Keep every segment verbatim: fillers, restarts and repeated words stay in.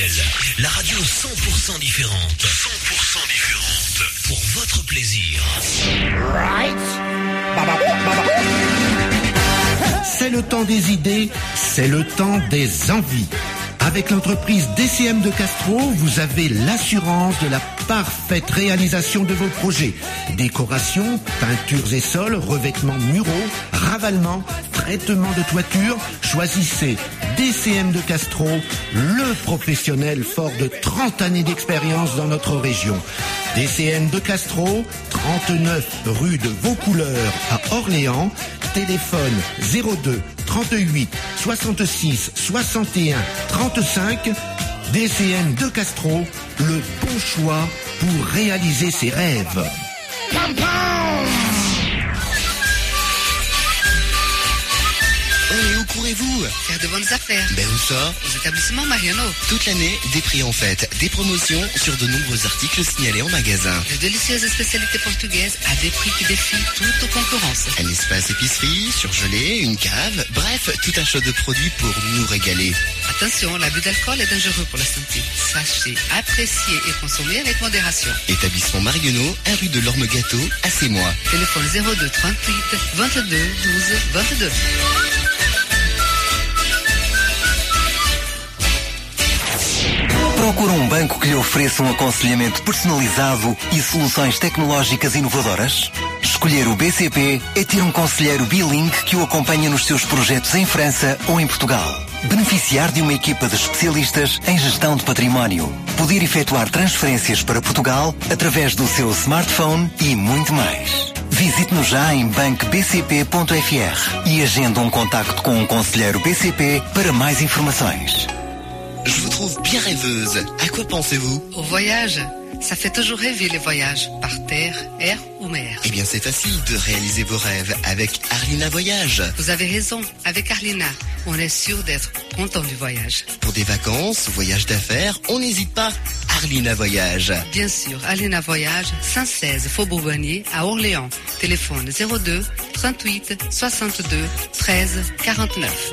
Arc-en-Ciel, la radio cent pour cent différente. cent pour cent différente. Pour votre plaisir. Right. C'est le temps des idées, c'est le temps des envies. Avec l'entreprise D C M de Castro, vous avez l'assurance de la parfaite réalisation de vos projets. Décoration, peintures et sols, revêtements muraux, ravalement, traitement de toiture. Choisissez D C M de Castro, le professionnel fort de trente années d'expérience dans notre région. D C M de Castro, trente-neuf rue de Vaucouleurs à Orléans. Téléphone zéro deux trente-huit soixante-six soixante et un trente-cinq. D C M de Castro, le bon choix pour réaliser ses rêves. Oh, où courez-vous? Faire de bonnes affaires. Ben où ça? Aux établissements Mariano. Toute l'année, des prix en fête, des promotions sur de nombreux articles signalés en magasin. De délicieuses spécialités portugaises à des prix qui défient toute concurrence. Un espace épicerie, surgelé, une cave, bref, tout un choix de produits pour nous régaler. Attention, l'abus d'alcool est dangereux pour la santé. Sachez, apprécier et consommer avec modération. Établissement Marionneau, un rue de l'Orme-Gâteau, à Sémois. Téléphone zéro deux trente-huit vingt-deux douze vingt-deux. Procura um banco que lhe ofereça um aconselhamento personalizado e soluções tecnológicas inovadoras? Escolher o B C P é ter um conselheiro bilingue que o acompanha nos seus projetos em França ou em Portugal. Beneficiar de uma equipa de especialistas em gestão de património. Poder efetuar transferências para Portugal através do seu smartphone e muito mais. Visite-nos já em banco b c p ponto f r e agenda um contacto com um conselheiro B C P para mais informações. Je vous trouve bien rêveuse. À quoi pensez-vous? Au voyage. Ça fait toujours rêver les voyages, par terre, air ou mer. Eh bien, c'est facile de réaliser vos rêves avec Arlina Voyage. Vous avez raison, avec Arlina, on est sûr d'être content du voyage. Pour des vacances, voyages d'affaires, on n'hésite pas. Arlina Voyage. Bien sûr, Arlina Voyage, cent seize Faubourg Bonnier à Orléans. Téléphone zéro deux trente-huit soixante-deux treize quarante-neuf.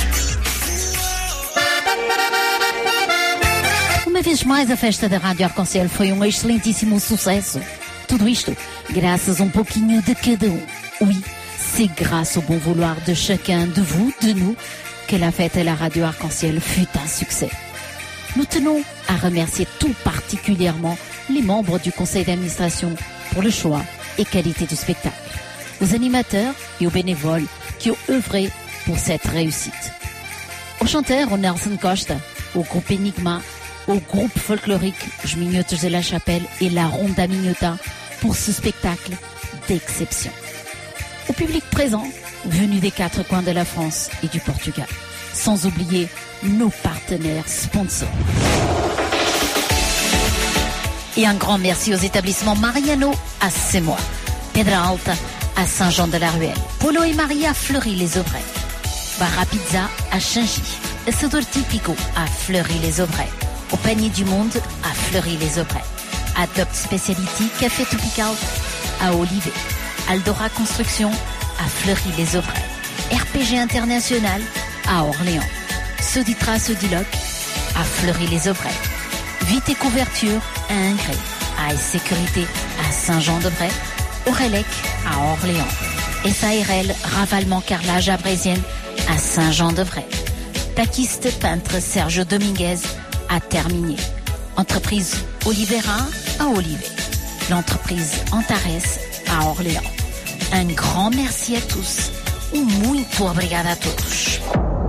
Uma vez mais, a festa da Rádio Arc-en-Ciel foi um excelentíssimo sucesso. Tudo isto graças a um pouquinho de cada um. Oui, c'est grâce au bon vouloir de chacun de vous, de nous, que la fête à la Radio Arc-en-Ciel fut un succès. Nous tenons à remercier tout particulièrement les membres du conseil d'administration pour le choix et qualité du spectacle, aux animateurs et aux bénévoles qui ont œuvré pour cette réussite. Aux chanteurs, au Nelson Costa, au groupe Enigma, au groupe folklorique Jminhotos de la Chapelle et la Ronda Minhota pour ce spectacle d'exception. Au public présent, venu des quatre coins de la France et du Portugal, sans oublier nos partenaires sponsors. Et un grand merci aux établissements Mariano à Sémois, Pedra Alta à Saint-Jean-de-la-Ruelle, Polo et Maria à Fleury-les-Aubrais, Barra Pizza à Changy, Assador Típico à Fleury-les-Aubrais, au Panier du Monde à Fleury-les-Aubrais, Adopt Speciality Café Tropical à Olivet, Aldora Construction à Fleury-les-Aubrais, R P G International à Orléans, Soditra Sodiloc à Fleury-les-Aubrais, Vite et Couverture à Ingré, A S Sécurité à Saint-Jean-de-Bray, Aurélec à Orléans, S A R L Ravalement Carrelage à Brésienne à Saint-Jean-de-Bray, Taquiste Peintre Sergio Dominguez à Terminier, entreprise Olivera à Olivet, l'entreprise Antares à Orléans. Un grand merci à tous. Um muito obrigada a todos.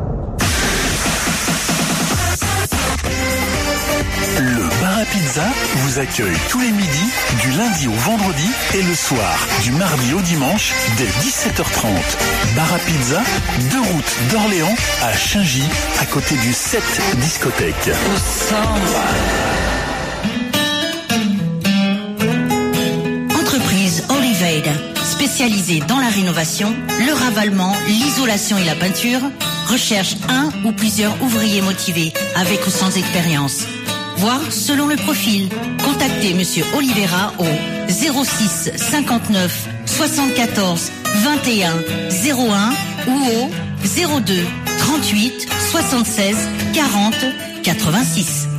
Le Bar à Pizza vous accueille tous les midis, du lundi au vendredi et le soir, du mardi au dimanche, dès dix-sept heures trente. Bar à Pizza, deux routes d'Orléans à Changy, à côté du sept discothèque. Entreprise Oliveira, spécialisée dans la rénovation, le ravalement, l'isolation et la peinture, recherche un ou plusieurs ouvriers motivés, avec ou sans expérience. Voir selon le profil. Contactez Monsieur Oliveira au zéro six cinquante-neuf soixante-quatorze vingt et un zéro un ou au zéro deux trente-huit soixante-seize quarante quatre-vingt-six.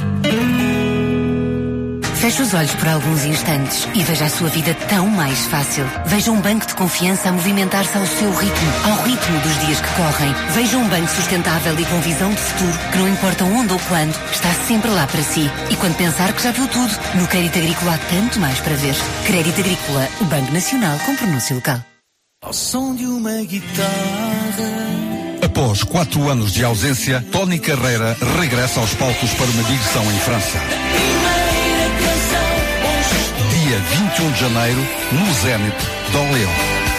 Feche os olhos por alguns instantes e veja a sua vida tão mais fácil. Veja um banco de confiança a movimentar-se ao seu ritmo, ao ritmo dos dias que correm. Veja um banco sustentável e com visão de futuro, que não importa onde ou quando, está sempre lá para si. E quando pensar que já viu tudo, no Crédito Agrícola há tanto mais para ver. Crédito Agrícola, o Banco Nacional com pronúncio local. Ao som de uma guitarra. Após quatro anos de ausência, Tony Carreira regressa aos palcos para uma digressão em França. Dia vinte e um de janeiro, no Zénith de Orléans.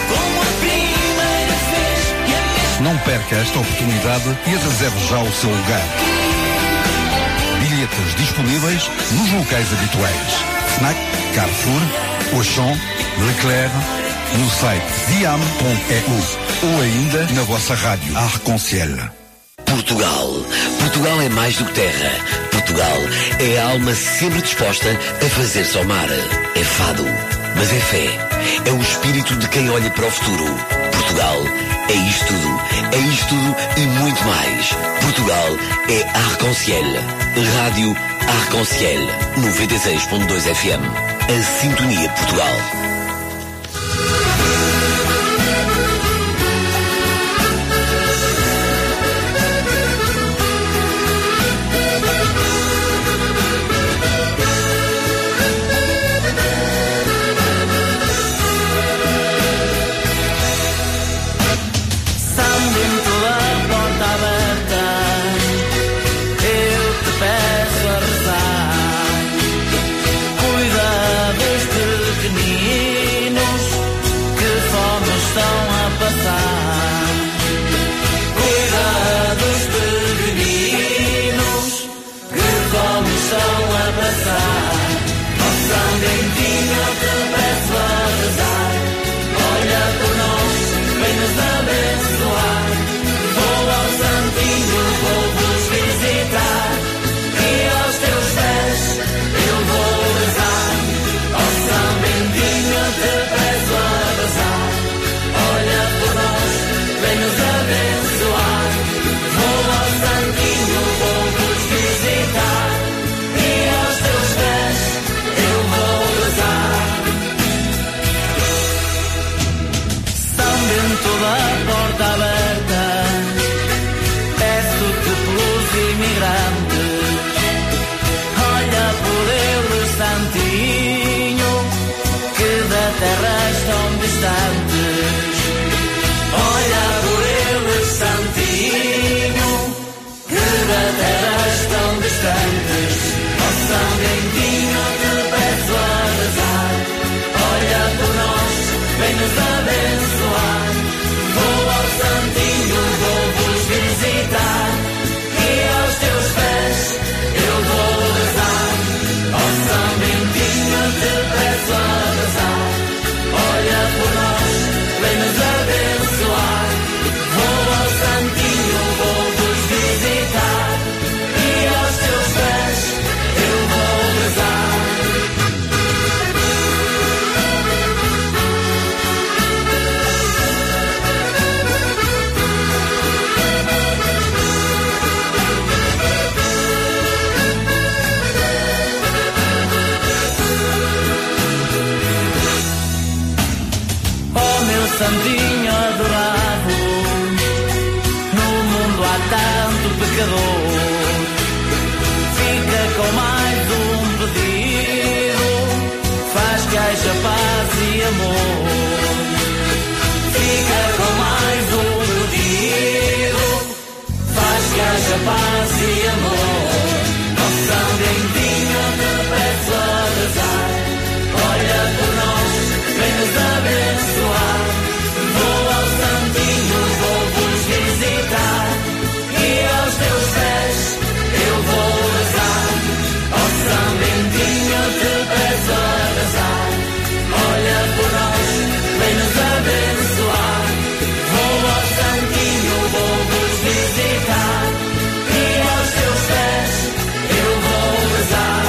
Não perca esta oportunidade e reserve já o seu lugar. Bilhetes disponíveis nos locais habituais. Fnac, Carrefour, Auchan, Leclerc, no site diam ponto e u ou ainda na vossa rádio Arc-en-Ciel. Portugal. Portugal é mais do que terra. Portugal é a alma sempre disposta a fazer-se ao mar. É fado, mas é fé. É o espírito de quem olha para o futuro. Portugal é isto tudo. É isto tudo e muito mais. Portugal é Arc-en-Ciel. Rádio Arc-en-Ciel. noventa e seis ponto dois F M. A sintonia de Portugal. Santinho adorado, no mundo há tanto pecador. Fica com mais um pedido, faz que haja paz e amor. Fica com mais um pedido, faz que haja paz e amor. Nosso São Bentinho te peço a rezar, olha por nós, vem nos abençoar. Vou ao Santinho, vou-vos visitar, e aos teus pés eu vou rezar. Ó São Bentinho, te peço a rezar, olha por nós, vem nos abençoar. Vou ao Santinho, vou-vos visitar, e aos teus pés eu vou rezar.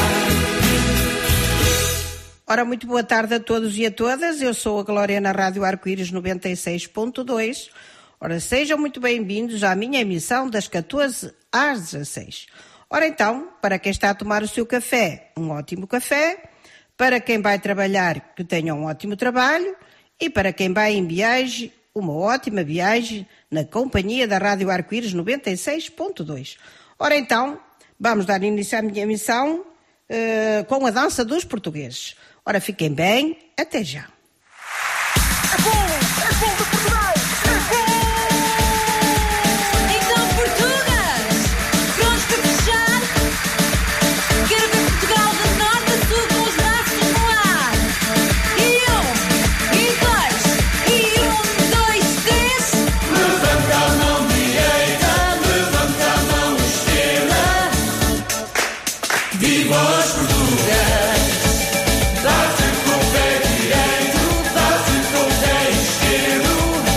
Ora, muito boa tarde a todos e a todas. Eu sou a Glória na Rádio Arco-Íris noventa e seis ponto dois. Ora, sejam muito bem-vindos à minha emissão das catorze às dezasseis. Ora então, para quem está a tomar o seu café, um ótimo café. Para quem vai trabalhar, que tenha um ótimo trabalho. E para quem vai em viagem, uma ótima viagem na companhia da Rádio Arco-Íris noventa e seis ponto dois. Ora então, vamos dar início à minha missão uh, com a dança dos portugueses. Ora, fiquem bem, até já. É bom, é bom de Portugal, é bom! Então, Portugas, prontos para fechar? Quero ver Portugal de norte a sul com os braços no ar. E um, e dois, e um, dois, três. Levanta a mão direita, levanta a mão esquerda. Viva os portugueses! Dá-te com o pé direito, dá-te com o pé esquerdo.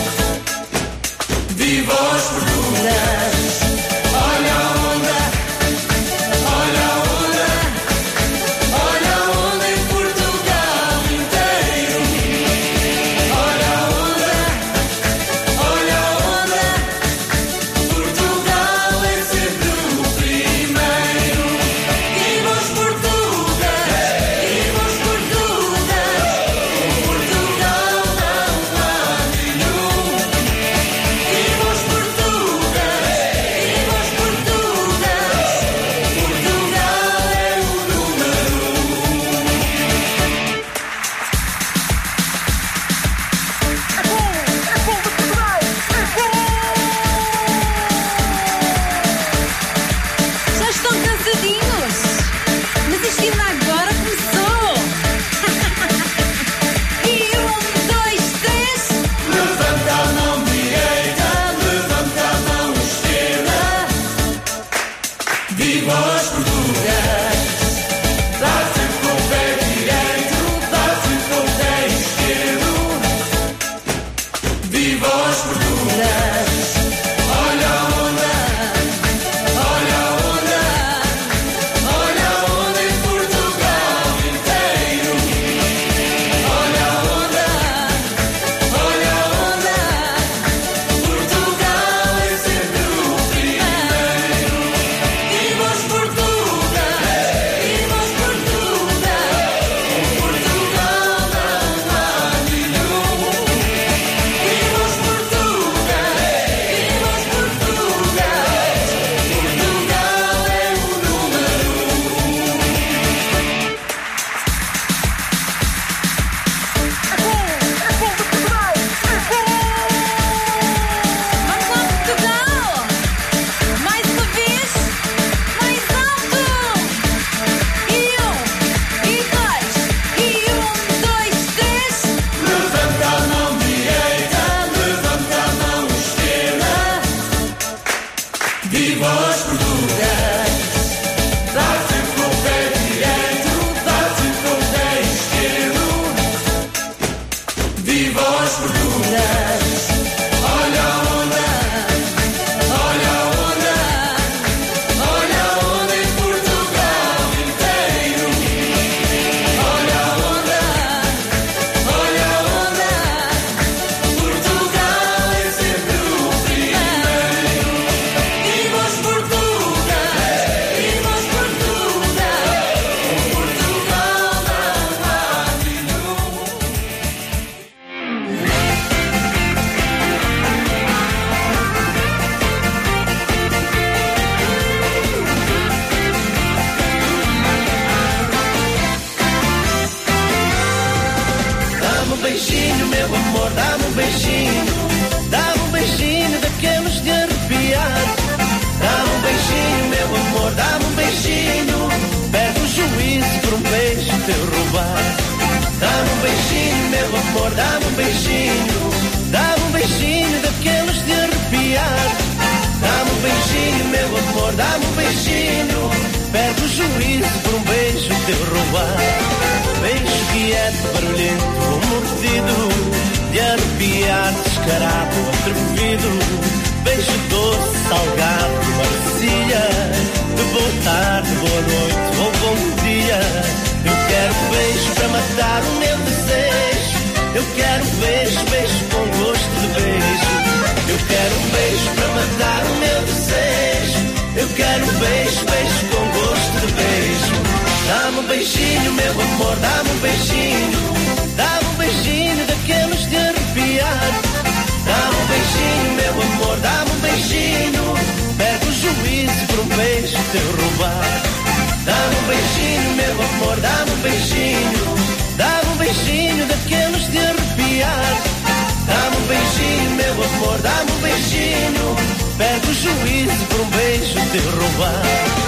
Viva os portugueses! Olha a onda, olha a onda, olha a onda em Portugal inteiro. Olha a onda, olha a onda, Portugal é sempre o primeiro. Viva os portugueses! Viva os portugueses! Portugal não há nenhum. Viva os portugueses! Viva os portugueses! Portugal é o número um. É bom, é bom de Portugal, é bom! Já estão cansadinhos? Mas isto ainda agora começou! E um, dois, três. Levanta a mão direita, levanta a mão esquerda. Viva os portugueses! Dá-te com o pé direito, dá-te com o pé esquerdo. Viva os portugueses! Olha a onda, olha a onda, olha a onda em Portugal inteiro. Olha a onda, olha a onda, Portugal é sempre o primeiro. Viva os portugueses! Viva os portugueses! Portugal não há nenhum. Viva os portugueses! Viva os portugueses! Portugal é o número um. É bom, é bom de Portugal, é bom! Vamos lá, Portugal! Mais uma vez, mais alto! E um, e dois, e um, dois, três. Levanta a mão direita, levanta a mão esquerda. Viva os portugueses! Dá-te com o pé direito, dá-te com o pé esquerdo. Viva os portugueses! Olha a onda, olha a onda, olha a onda em Portugal inteiro. Olha a onda, olha a onda, Portugal é sempre o primeiro. Viva os portugueses! Viva os portugueses! Portugal não há nenhum. Dá-me um beijinho, meu amor, dá-me um beijinho. Dá-me um beijinho daqueles de arrepiar. Dá-me um beijinho, meu amor, dá-me um beijinho. Perde o juízo por um beijo teu roubar. Dá-me um beijinho, meu amor, dá-me um beijinho. Dá-me um beijinho daqueles de arrepiar. Dá-me um beijinho, meu amor, dá-me um beijinho. Perde o juízo por um beijo teu roubar. Beijo quieto, barulhento ou mordido, de arrepiar, descarado, atrevido. Beijo doce, salgado, marcilha, de boa tarde, boa noite ou bom dia. Eu quero beijo para matar o meu desejo. Eu quero beijo, beijo com gosto de beijo. Eu quero beijo para matar o meu desejo. Eu quero quero um beijo, beijo com gosto de beijo. Dá-me um beijinho, meu amor, dá-me um beijinho. Dá-me um beijinho daqueles de arrepiar. Dá-me um beijinho, meu amor, dá-me um beijinho. Pego o juízo por um beijo teu roubar. Dá-me um beijinho, meu amor, dá-me um beijinho. Dá-me um beijinho daqueles de arrepiar. Dá-me um beijinho, meu amor, dá-me um beijinho. Pego o juízo por um beijo teu roubar.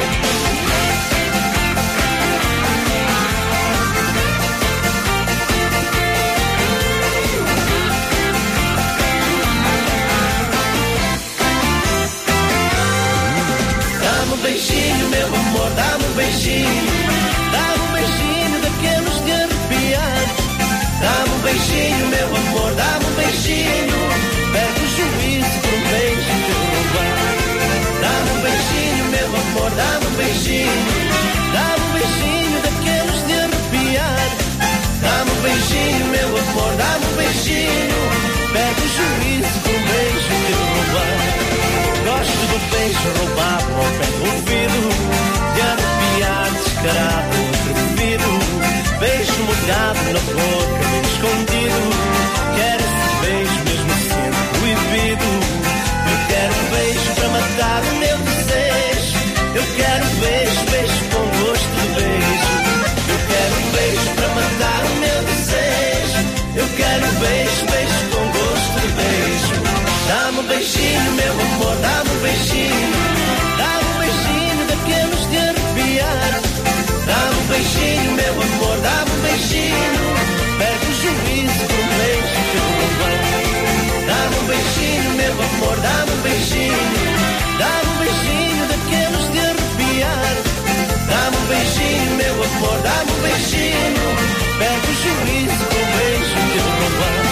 Dá-me um beijinho, meu amor, dá-me um beijinho. Dá-me um beijinho daqueles de arrepiar. Dá-me um beijinho, meu amor, dá-me um beijinho. Pego o juízo por um beijo teu roubar. Dá-me um beijinho, meu amor, dá-me um beijinho. Dá-me um beijinho daqueles de arrepiar. Dá-me um beijinho, meu amor, dá-me um beijinho. Pego o juízo por um beijo teu roubar. Gosto do beijo roubado ao pé do ouvido, de arrepiar descarado, atrevido. Beijo molhado na boca, bem escondido. Quero esse beijo mesmo sendo proibido. Eu quero um beijo para matar o meu desejo. Eu quero um beijo, beijo com gosto de beijo. Eu quero um beijo para matar o meu desejo. Eu quero um beijo, beijo com gosto de beijo. Dá-me um beijinho, meu amor, dá-me um beijinho. Dá-me um beijinho daqueles de arrepiar. Dá-me um beijinho, meu amor, dá-me um beijinho. Pego o juízo por um beijo teu roubar. Dá-me um beijinho, meu amor, dá-me um beijinho. Dá-me um beijinho daqueles de arrepiar. Dá-me um beijinho, meu amor, dá-me um beijinho. Pego o juízo por um beijo teu roubar.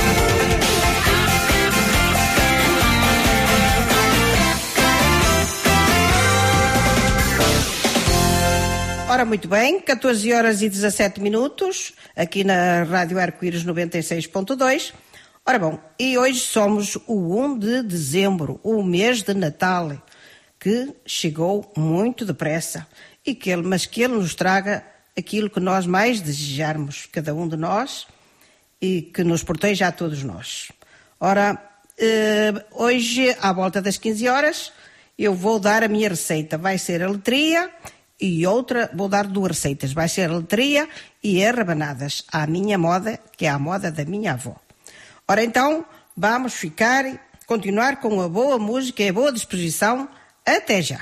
Ora, muito bem, catorze horas e dezassete minutos, aqui na Rádio Arco-Íris noventa e seis ponto dois. Ora bom, e hoje somos o um de dezembro, o mês de Natal, que chegou muito depressa, e que ele, mas que ele nos traga aquilo que nós mais desejarmos, cada um de nós, e que nos proteja a todos nós. Ora, eh, hoje, à volta das quinze horas, eu vou dar a minha receita, vai ser a letria. E outra, vou dar duas receitas, vai ser a letria e as rabanadas, à minha moda, que é a moda da minha avó. Ora então, vamos ficar, continuar com a boa música e a boa disposição. Até já!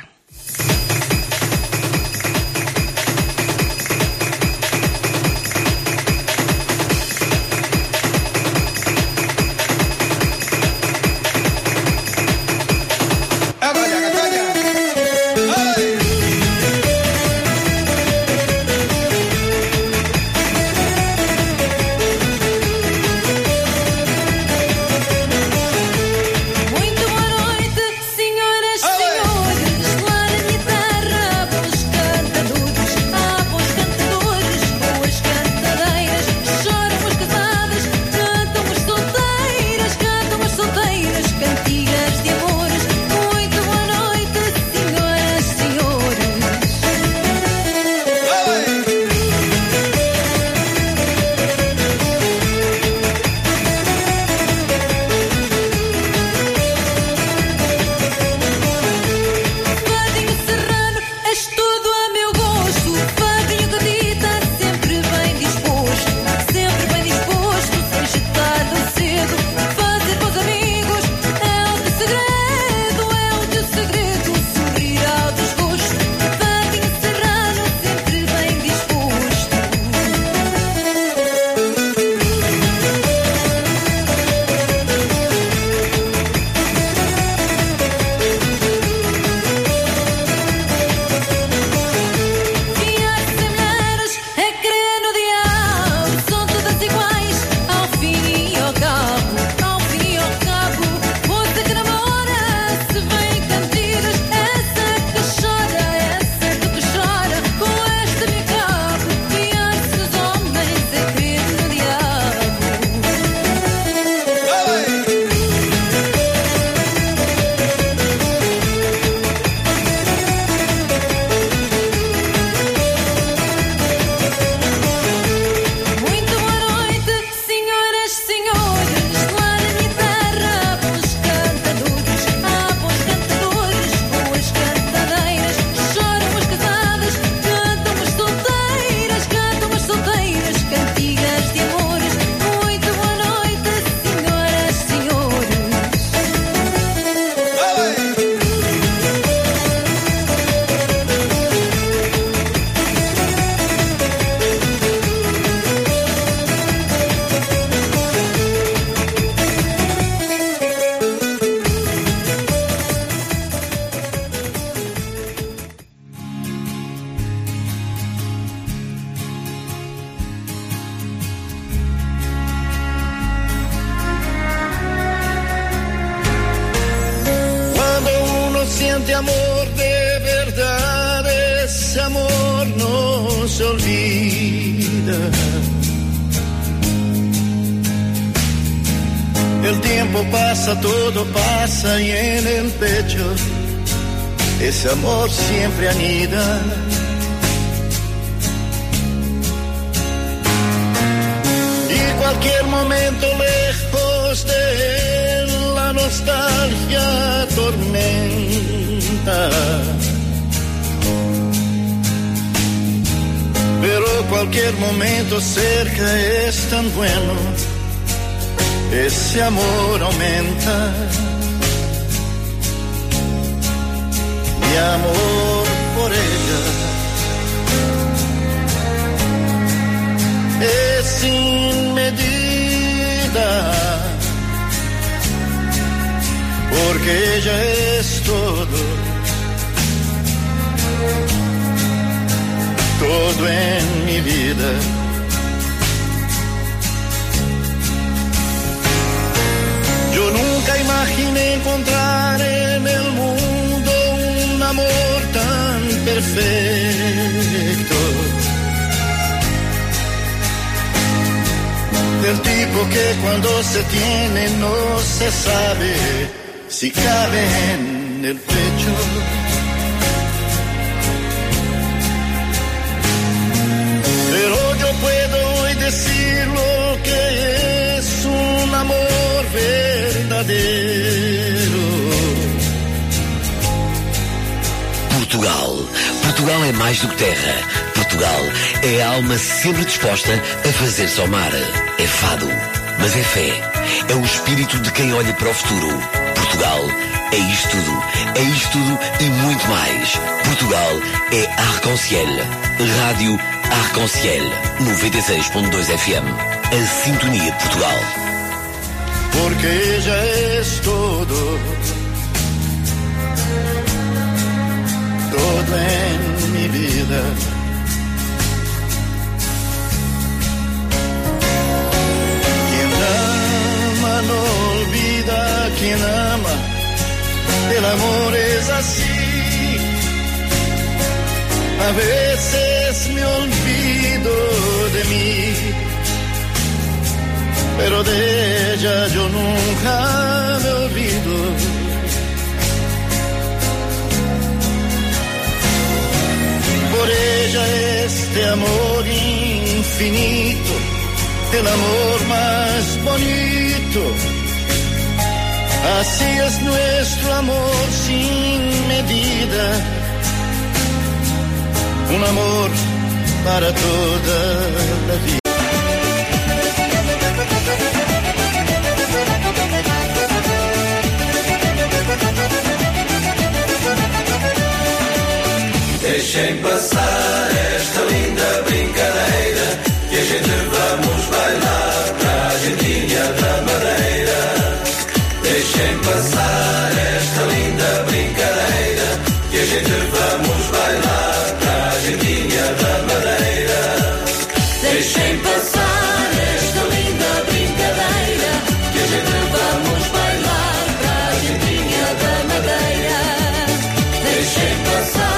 Muito boa noite, senhoras, senhores. amor de verdad, ese amor no se olvida. El tiempo pasa, todo pasa y en el pecho ese amor siempre anida. Y cualquier momento lejos de él, la nostalgia tormenta. Pero cualquier momento cerca es tan bueno, ese amor aumenta. Mi amor por ella es sin medida, porque ella es todo, todo en mi vida. Yo nunca imaginé encontrar en el mundo un amor tan perfecto, del tipo que cuando se tiene no se sabe si cabe en el pecho. Pero yo puedo hoy decir lo que es un amor verdadero. Portugal. Portugal é mais do que terra. Portugal é a alma sempre disposta a fazer-se ao mar. É fado, mas é fé. É o espírito de quem olha para o futuro. Portugal é isto tudo. É isto tudo e muito mais. Portugal é Arc-en-Ciel. Rádio Arc-en-Ciel. noventa e seis ponto dois F M. A sintonia de Portugal. Porque ella es todo, todo en mi vida. Quien ama no olvida, quien ama, el amor es así. A veces me olvido de mí, pero de ella yo nunca me olvido. Por ella este amor infinito, el amor más bonito. Así es nuestro amor sin medida, un amor para toda la vida. Deixem passar esta linda brincadeira, que a gente vamos bailar para a Argentina da Madeira. Deixem passar esta linda brincadeira, que a gente vamos bailar para a Argentina da Madeira. Deixem passar esta linda brincadeira, que a gente vamos bailar para a Argentina da Madeira. Deixem passar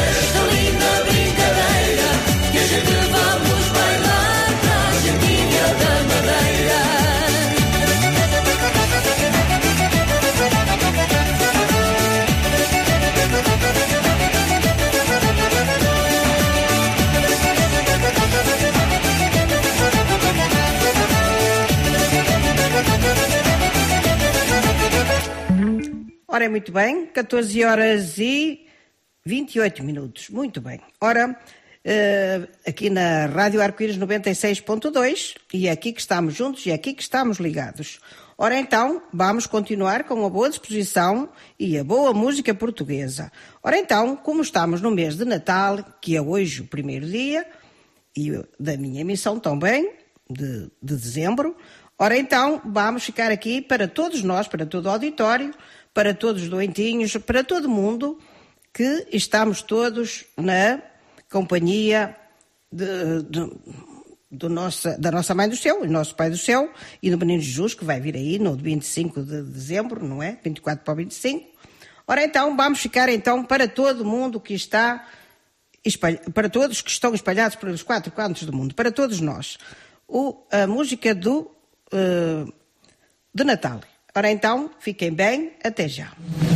Ora, muito bem, catorze horas e vinte e oito minutos, muito bem. Ora, uh, aqui na Rádio Arco-Íris noventa e seis ponto dois, e é aqui que estamos juntos e é aqui que estamos ligados. Ora então, vamos continuar com a boa disposição e a boa música portuguesa. Ora então, como estamos no mês de Natal, que é hoje o primeiro dia, e da minha emissão também, de, de dezembro, ora então, vamos ficar aqui para todos nós, para todo o auditório, para todos os doentinhos, para todo mundo, que estamos todos na companhia de, de, do nossa, da nossa Mãe do Céu, do nosso Pai do Céu, e do Menino Jesus, que vai vir aí no vinte e cinco de dezembro, não é? vinte e quatro para o vinte e cinco. Ora então, vamos ficar então para todo mundo que está, espalha, para todos que estão espalhados pelos quatro cantos do mundo, para todos nós, o, a música do, uh, de Natal. Ora então, fiquem bem, até já.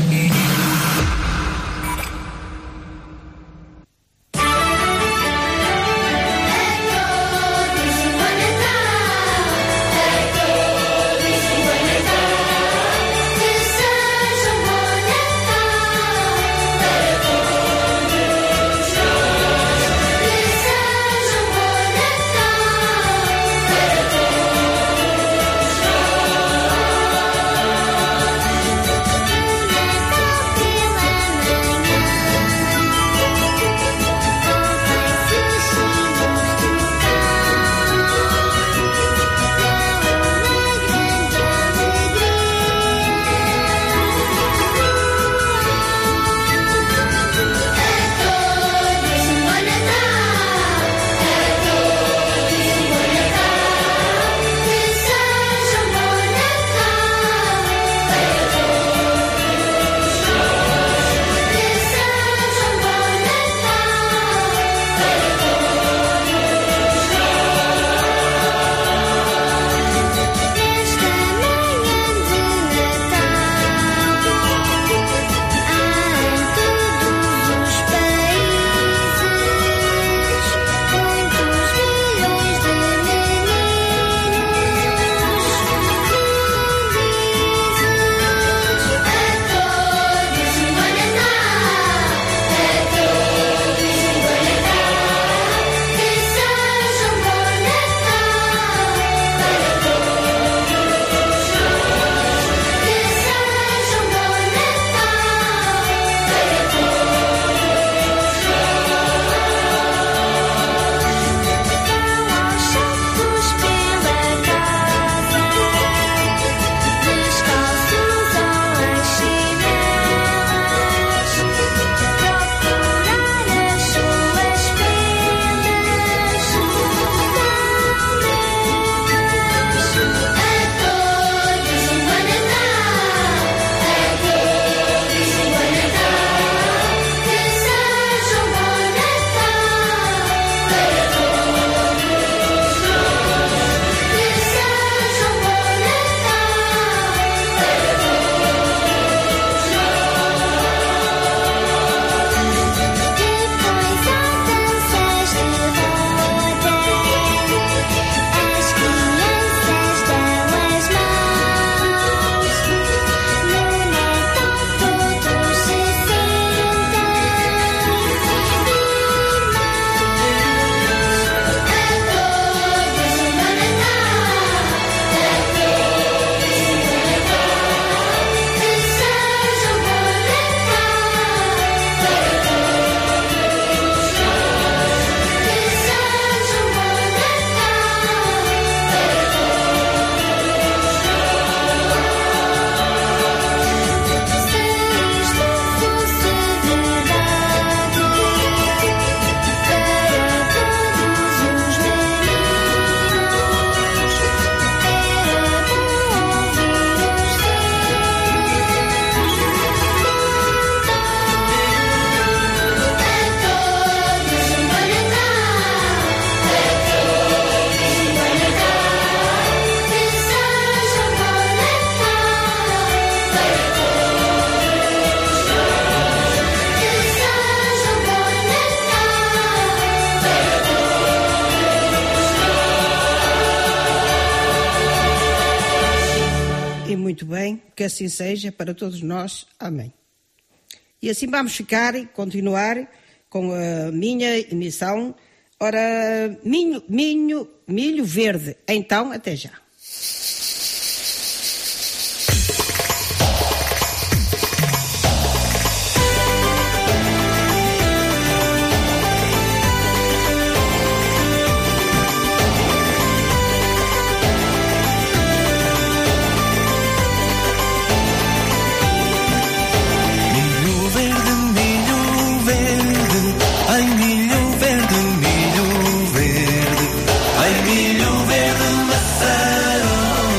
Muito bem, que assim seja para todos nós. Amém. E assim vamos ficar e continuar com a minha emissão. Ora, milho, milho, milho verde. Então, até já. Milho verde, maçã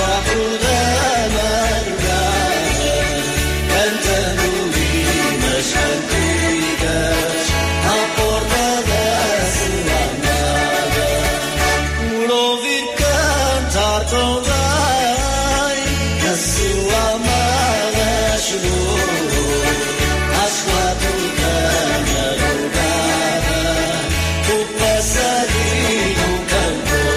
quatro da madrugada, cantando limas cantigas à porta da sua amada, por ouvir cantar tão bem, a sua amada chegou às quatro da madrugada, o passarinho cantou.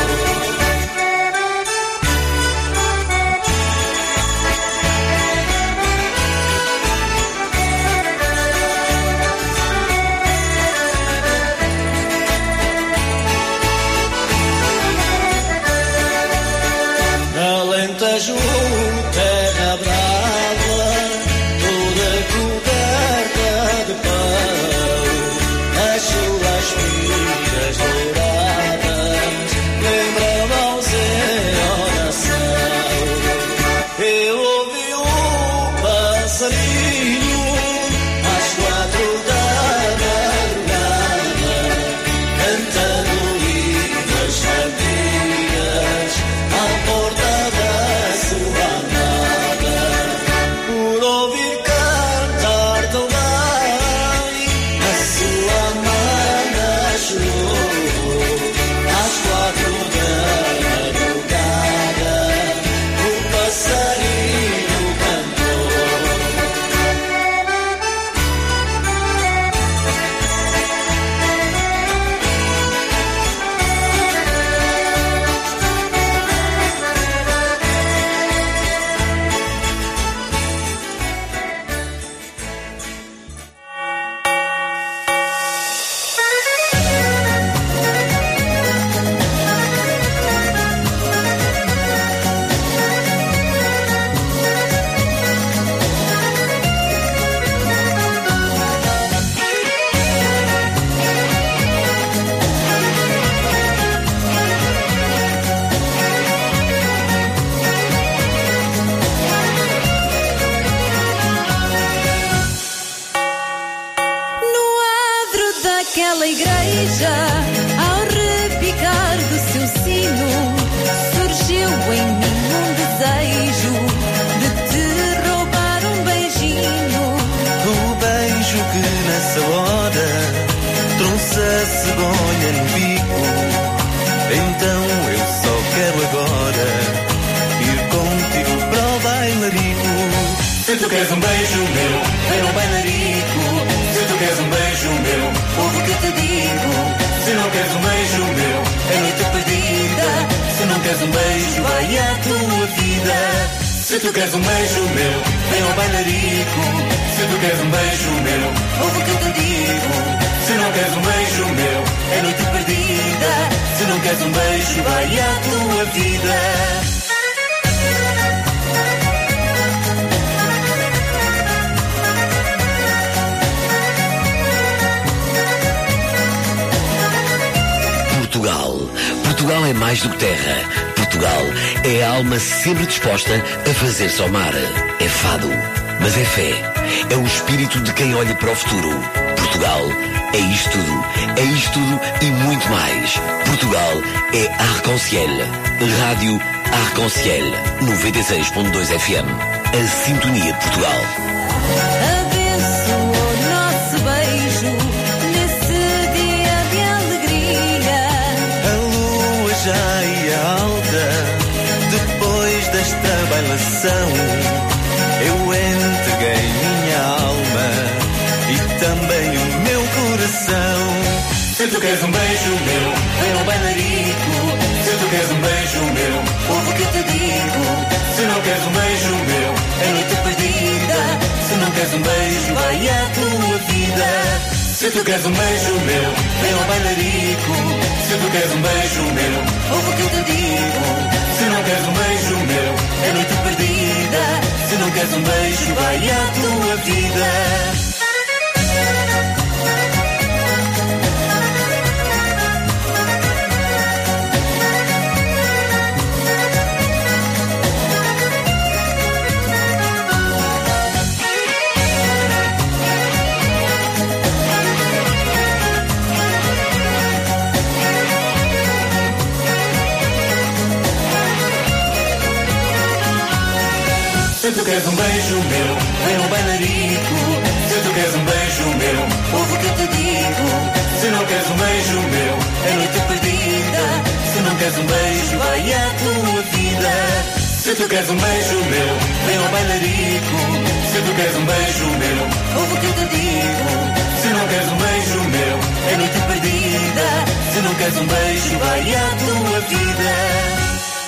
Alentejo, terra brava, toda coberta de pão, as suas filhas douradas lembram aos em oração. Eu ouvi um passarinho às quatro da madrugada, cantando lindas cantigas à porta da sua amada, por ouvir cantar tão bem, a sua amada chorou às quatro da madrugada, o passarinho cantou. No adro daquela igreja, ao repicar do seu sino, surgiu em mim um desejo de te roubar um beijinho. O beijo que nessa hora trouxe a cegonha no bico. Então eu só quero agora ir contigo para o bailarico. Se tu queres um beijo meu, vem ao bailarico. Se tu queres um beijo meu, ouve o que te digo. Se não queres um beijo meu, é noite perdida. Se não queres um beijo, vai à tua vida. Se tu queres um beijo meu, vem ao bailarico. Se tu queres um beijo meu, ouve o que te digo. Se não queres um beijo meu, é noite perdida. Se não queres um beijo, vai à tua vida. Portugal. Portugal é mais do que terra. Portugal é a alma sempre disposta a fazer-se ao mar. É fado, mas é fé. É o espírito de quem olha para o futuro. Portugal é isto tudo. É isto tudo e muito mais. Portugal é Arc-en-Ciel. Rádio Arc-en-Ciel. noventa e seis ponto dois F M. A sintonia de Portugal. Abençoa o nosso beijo nesse dia de alegria. A lua já ia alta depois desta bailação. Eu entreguei minha alma e também o meu coração. Se tu queres um beijo meu, vem ao bailarico. Se tu queres um beijo meu, ouve o que te digo. Se não queres um beijo meu, é noite perdida. Se não queres um beijo, vai à tua vida. Se tu queres um beijo meu, vem ao bailarico. Se tu queres um beijo meu, ouve o que te digo. Se não queres um beijo meu, é noite perdida. Se não queres um beijo, vai à tua vida. Se tu queres um beijo meu, vem um bailarico. Se tu queres um beijo meu, ouve o que eu te digo. Se não queres um beijo meu, é noite perdida. Se não queres um beijo, vai a tua vida. Se tu queres um beijo meu, vem um bailarico. Se tu queres um beijo meu, ouve o que eu te digo. Se não queres um beijo meu, é noite perdida. Se não queres um beijo, vai a tua vida.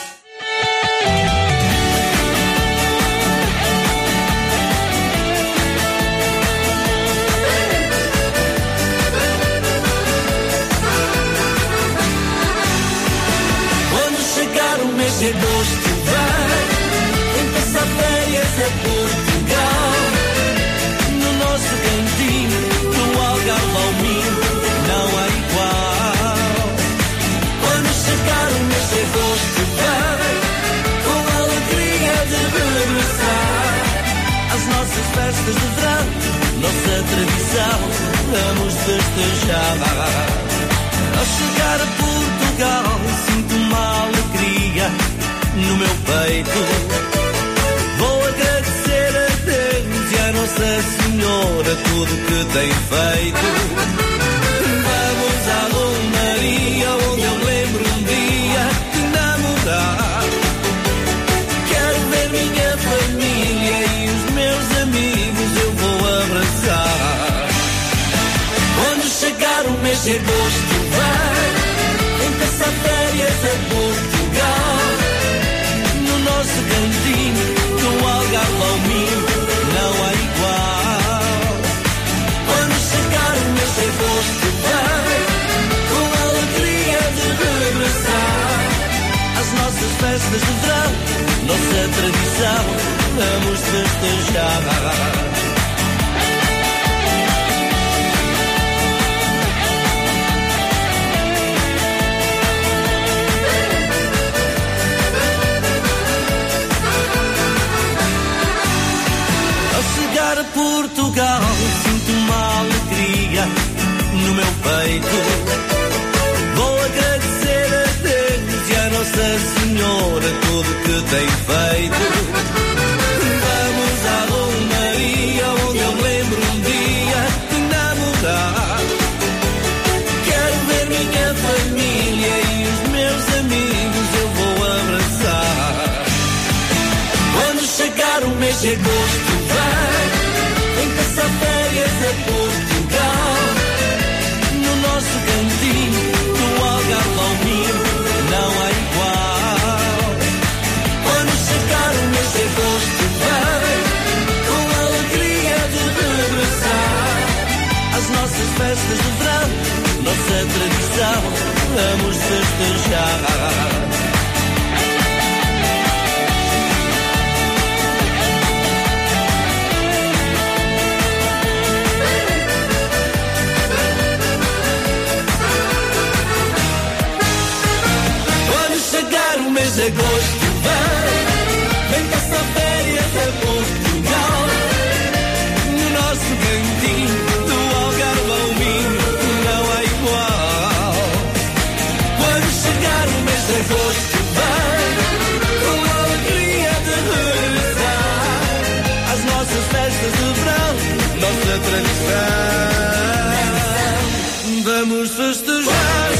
De agosto vai, vem passar férias a Portugal. No nosso cantinho, do Algarve ao Minho, não há igual. Quando chegar o mês de agosto vai, com a alegria de regressar às nossas festas de verão, nossa tradição, vamos festejar. Ao chegar a Portugal, sinto uma alegria no meu peito. Vou agradecer a Deus e a Nossa Senhora tudo que tem feito. Vamos à Romaria, onde eu lembro um dia de namorar. Quero ver minha família e os meus amigos eu vou abraçar. Quando chegar o mês de agosto vai, vem passar férias a Portugal. No nosso cantinho, do Algarve ao Minho, não há igual. Quando chegar o mês de agosto vai, com a alegria de regressar às nossas festas de verão, nossa tradição, vamos festejar. A Portugal, sinto uma alegria no meu peito. Vou agradecer a Deus e a Nossa Senhora tudo que tem feito. Vamos à Romaria, onde eu lembro um dia de namorar. Quero ver minha família e os meus amigos eu vou abraçar. Quando chegar o mês de agosto vai, vem passar férias a Portugal. No nosso cantinho, do Algarve ao Minho, não há igual. Quando chegar o mês de agosto vai, com a alegria de regressar às nossas festas de verão, nossa tradição, vamos festejar. Mês de agosto vai, vem passar férias a Portugal. No nosso cantinho, do Algarve ao Minho, não há igual. Quando chegar o mês de agosto vai, com a alegria de regressar às nossas festas de verão, nossa tradição, vamos festejar.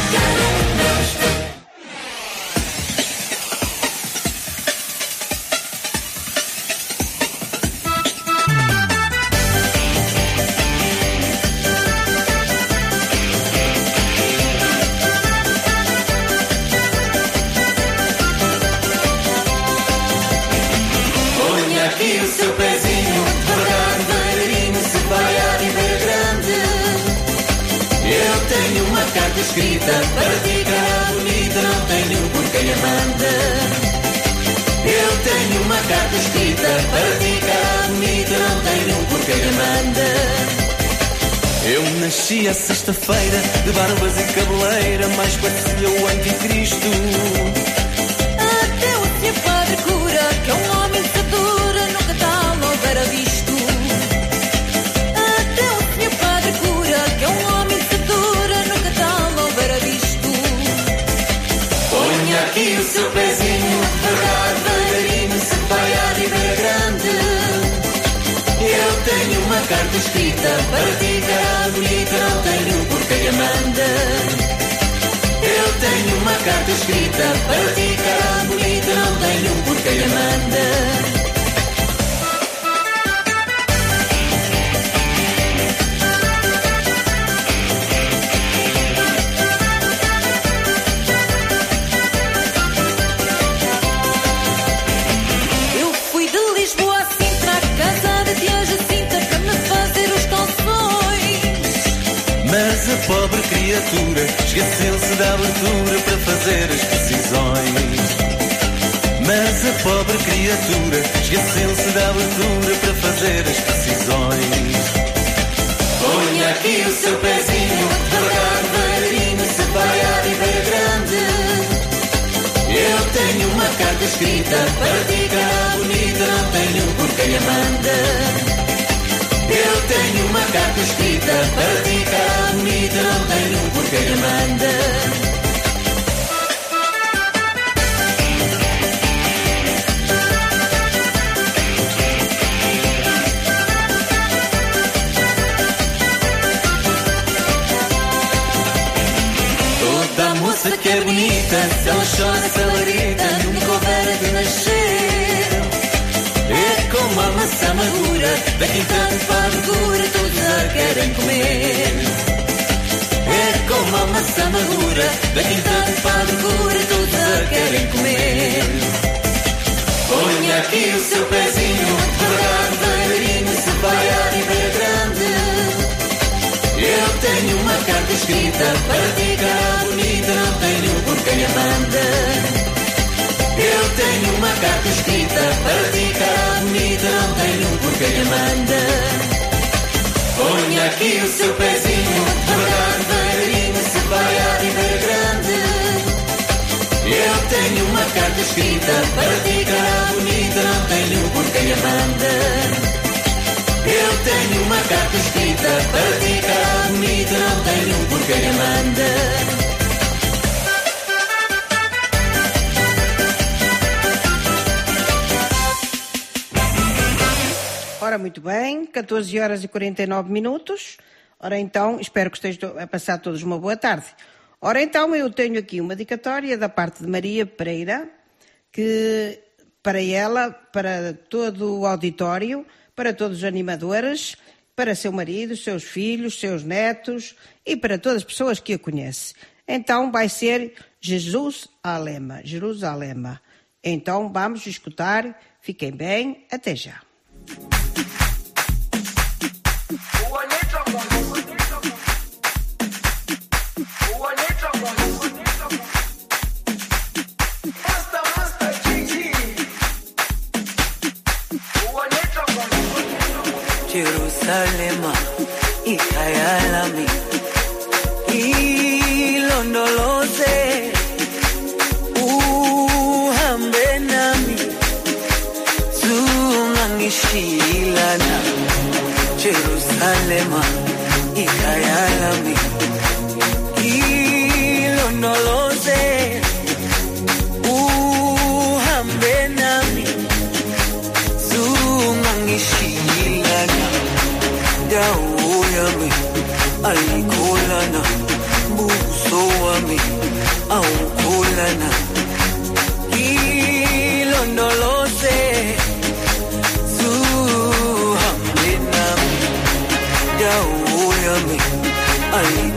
Escrita para ti, cara bonita, não tenho por quem a manda. Eu tenho uma carta escrita para ti, cara bonita, não tenho por quem a manda. Eu nasci a sexta-feira, de barbas e cabeleira, mais parecia o anticristo. Até o senhor padre cura, que é um homem que dura, nunca tal não houvera visto. Até o senhor padre cura, que é um homem que dura, nunca tal não houvera visto. Ponha aqui o seu pezinho, verdade, devagarinho, se vai a viver grande. carta escrita para ti, cara bonita, não tenho um por quem a manda. Mas a pobre criatura esqueceu-se da abertura para fazer as precisões. Mas a pobre criatura esqueceu-se da abertura para fazer as precisões. Ponha aqui o seu pezinho, devagar, devagarinho, se vai à ribeira grande. Eu tenho uma carta escrita para ti, cara bonita, não tenho por quem a manda. Eu tenho uma carta escrita para ti, cara bonita, não tenho por quem a manda. Toda a moça que é bonita, se ela chora, se ela grita, nunca houver de nascer. É como a maçã madura, daqui tanto para a amargura, todos a querem comer. É como a maçã madura, daqui tanto para a amargura, todos a querem comer. Ponha aqui o seu pezinho, devagar, devagarinho, se vai à ribeira grande. Eu tenho uma carta escrita para ti, cara bonita, não tenho por quem a manda. Eu tenho uma carta escrita para ti, cara bonita, não tenho por quem a manda. Ponha aqui o seu pezinho, devagar, devagarinho, se vai à ribeira grande. Eu tenho uma carta escrita para ti, cara bonita, não tenho por quem a manda. Eu tenho uma carta escrita para ti, cara bonita, não tenho por quem a manda. Ora, muito bem, catorze horas e quarenta e nove minutos. Ora então, espero que estejam a passar todos uma boa tarde. Ora então, eu tenho aqui uma dedicatória da parte de Maria Pereira, que para ela, para todo o auditório, para todos os animadores, para seu marido, seus filhos, seus netos e para todas as pessoas que a conhecem. Então vai ser Jesus Alema, Jerusalema. Então vamos escutar, fiquem bem, até já. Jerusalema ikayalami ilondoloze uhambe nami zungangishilana. Jerusalema ikayalami ilondoloze uhambe nami zungangishilana. Dawo yami alikholana, buso wami awukholana. Ilondoloze zuhambe nami. Dawo yami alikholana.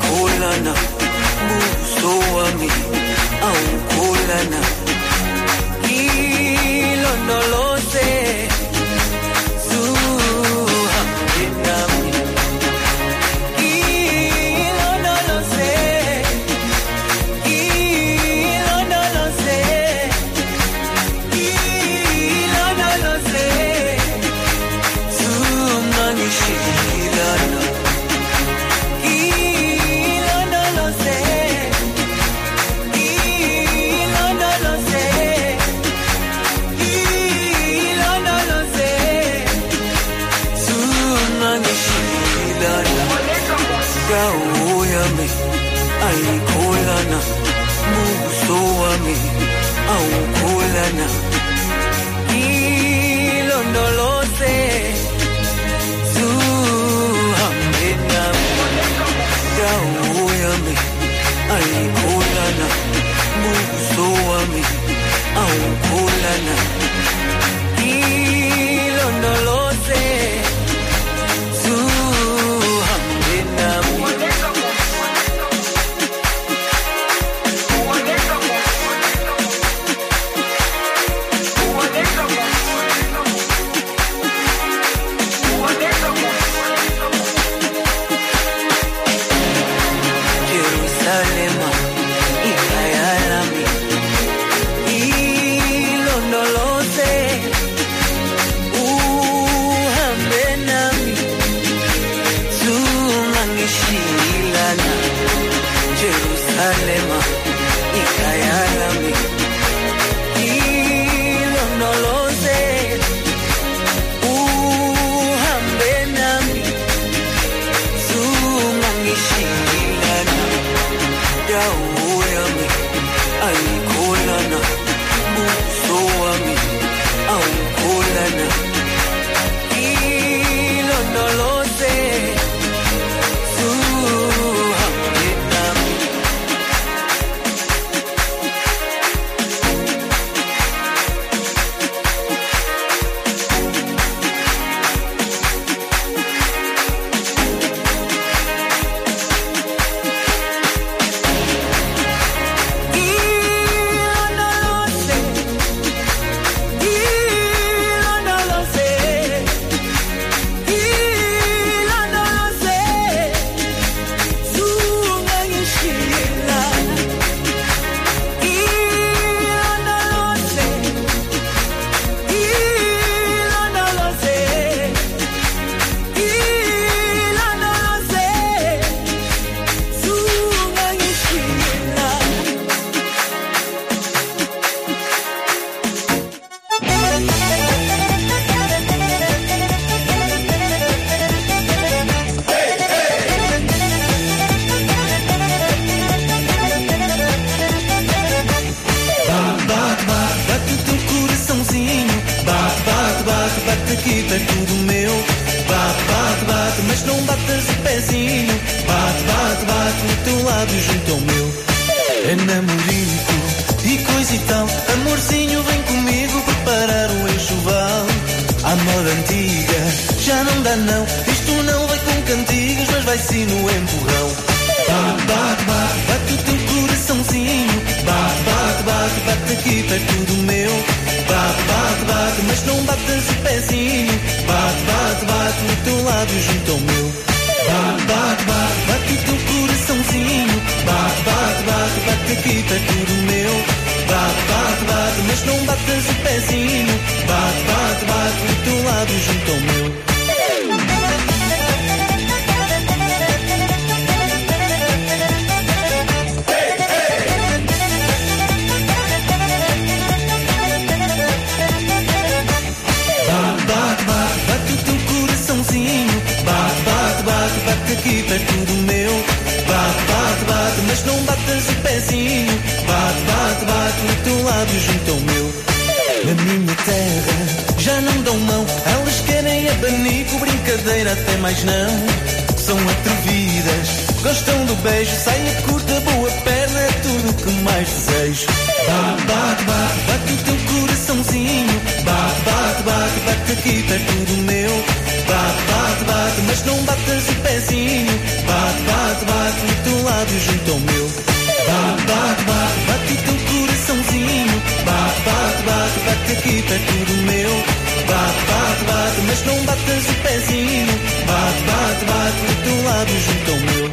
lana. Hilo no lo sé. Su hambenami. Jerusalema ikayalami. Hilo no lo sé. Uhambe nami. Zungangishilana. Jerusalema ikayalami. Hilo no lo sé. Uhambe nami. Zungangishilana. Dawo yami ayikholana. Buso wami awukholana. Hilo no lo sé. Zuhambe nami. Bate, bate, bate o teu coraçãozinho. Bate, bate, bate, bate aqui perto do meu. Bate, bate, bate, mas não batas o pezinho. Bate, bate, bate o teu lábio junto ao meu. É namorico e coisa e tal. Amorzinho, vem comigo preparar o enxoval. À moda antiga, já não dá não. Isto não vai com cantigas, mas vai sim no empurrão. Bate, bate, bate, bate o teu coraçãozinho. Bate, bate, bate, bate aqui perto do meu. Bate, bate, bate, mas não batas o pezinho. Bate, bate, bate o teu lábio junto ao meu. Bate, bate, bate, bate o teu coraçãozinho. Bate, bate, bate, bate aqui perto do meu. Bate, bate, bate, mas não batas o pezinho. Bate, bate, bate o teu lábio junto ao meu. Bate, bate, bate o teu coraçãozinho. Bate, bate, bate, bate aqui perto do meu. Bate, bate, bate, mas não batas o pezinho. Bate, bate, bate o teu lábio junto ao meu. Na minha terra já não dão mão. Elas querem abanico, brincadeira até mais não. São atrevidas, gostam do beijo. Saia curta, boa perna, é tudo o que mais desejo. Bate, bate, bate, bate o teu coraçãozinho. Bate, bate, bate, bate aqui perto do meu. Bate, bate, bate, mas não batas o pezinho. Bate, bate, bate o teu lábio junto ao meu. Bate, bate, bate, bate o teu coraçãozinho. Bate, bate, bate, bate aqui perto do meu. Bate, bate, bate, mas não batas o pezinho. Bate, bate, bate o teu lábio junto ao meu.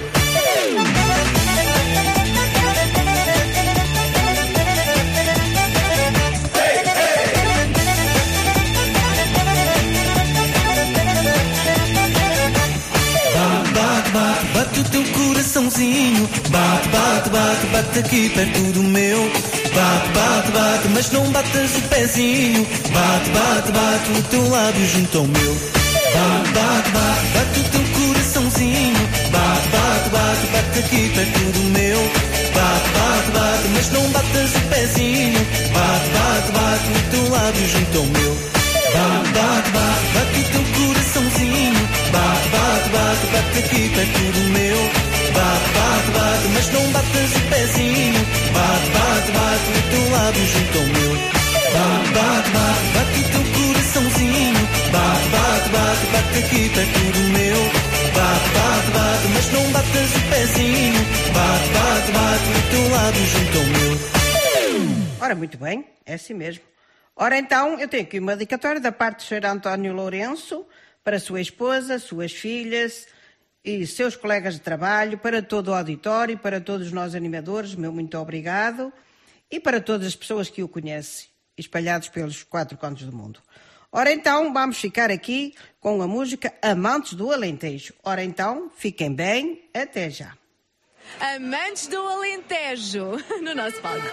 Bate, bate, bate o teu coraçãozinho. Bate, bate, bate, bate aqui perto do meu. Bate, bate, bate, mas não batas o pezinho. Bate, bate, bate o teu lábio junto ao meu. Bate, bate, bate, bate o teu coraçãozinho. Bate, bate, bate, bate aqui perto do meu. Bate, bate, bate, mas não batas o pezinho. Bate, bate, bate o teu lábio junto ao meu. Bate, bate, bate, bate o teu coraçãozinho. Bate, bate, bate, bate aqui perto do meu. Bate, bate, bate, mas não batas o pezinho. Bate, bate, bate o teu lábio junto ao meu. Bate, bate, bate, bate o teu coraçãozinho. Bate, bate, bate, bate aqui perto do meu. Bate, bate, bate, mas não batas o pezinho. Bate, bate, bate do teu lado junto ao meu. Ora, muito bem, é assim mesmo. Ora, então, eu tenho aqui uma dedicatória da parte do senhor António Lourenço para a sua esposa, suas filhas e seus colegas de trabalho, para todo o auditório, para todos nós animadores, meu muito obrigado, e para todas as pessoas que o conhecem, espalhados pelos quatro cantos do mundo. Ora, então, vamos ficar aqui com a música Amantes do Alentejo. Ora, então, fiquem bem, até já. Amantes do Alentejo, no nosso palco.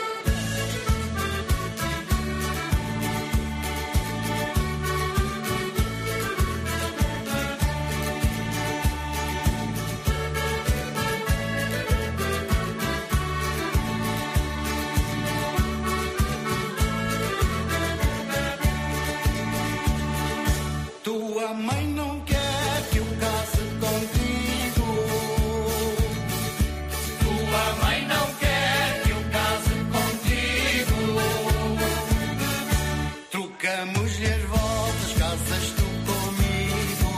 Tua mãe não quer que eu case contigo. Tua mãe não quer que eu case contigo. Trocamos-lhe as voltas, casas tu comigo.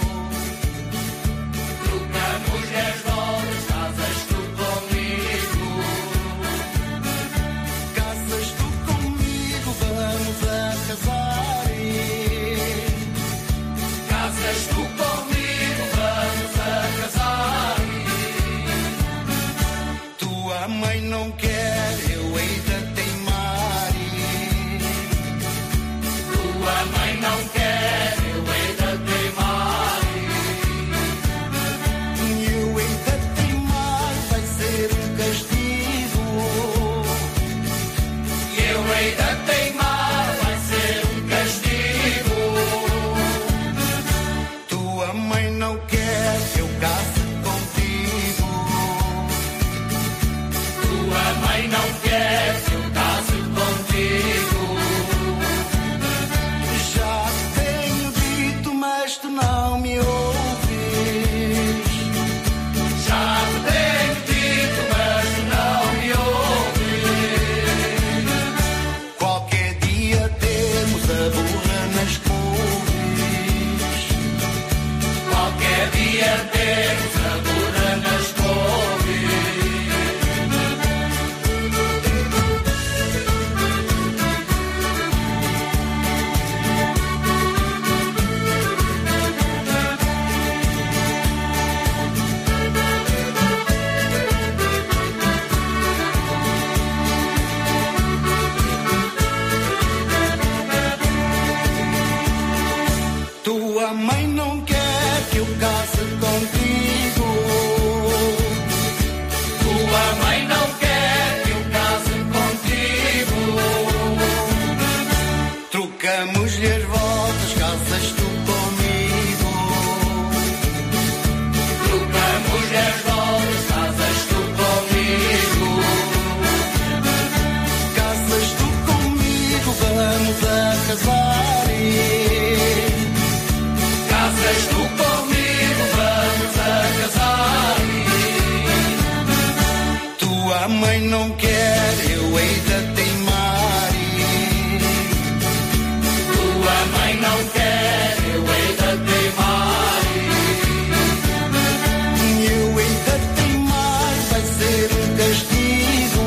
Trocamos-lhe as voltas, casas tu comigo. Casas tu comigo, vamos a casar. Casas tu comigo, vamos a casar. Tua mãe não quer, eu hei de teimar. Tua mãe não quer, eu hei de teimar. Eu hei de teimar, vai ser um castigo. Eu hei de teimar, vai ser um castigo. Tua mãe não quer que eu case contigo. Tua mãe não quer que eu case contigo. Já tenho dito, mas tu não me ouves. Já tenho dito, mas tu não me ouves. Qualquer dia temos a burra nas couves. Qualquer dia temos a burra nas couves. Tua mãe não quer que eu case contigo. Tua mãe não quer que eu case contigo. Trocamos-lhe as voltas, casas tu comigo. Trocamos-lhe as voltas, casas tu comigo. Casas tu comigo, vamos a casar. Casas tu comigo, vamos a casar. Tua mãe não quer, eu hei de teimar. Tua mãe não quer, eu hei de teimar. Eu hei de teimar, vai ser um castigo.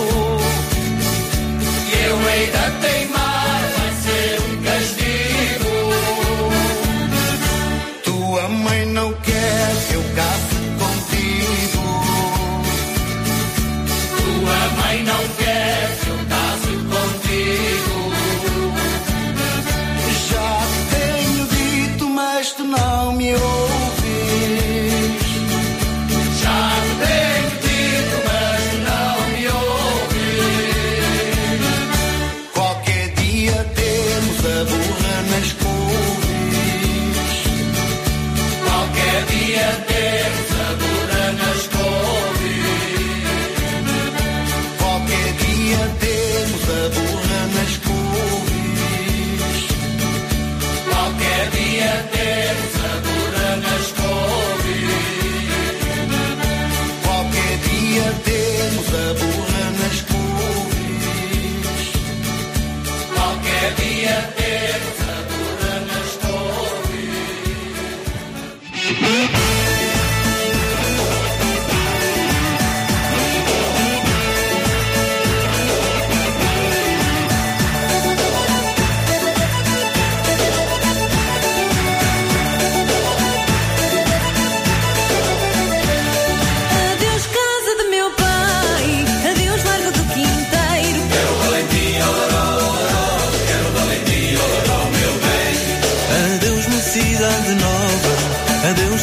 Eu hei de teimar, vai ser um castigo. Tua mãe não quer que eu case contigo. Tua mãe não quer que eu case contigo. Já tenho dito, mas tu não me ouves. Já tenho dito, mas tu não me ouves. Qualquer dia temos a burra nas couves. Qualquer dia temos a burra nas couves. Qualquer dia temos a burra nas couves. Qualquer dia temos a burra nas couves. Qualquer dia temos a burra nas couves.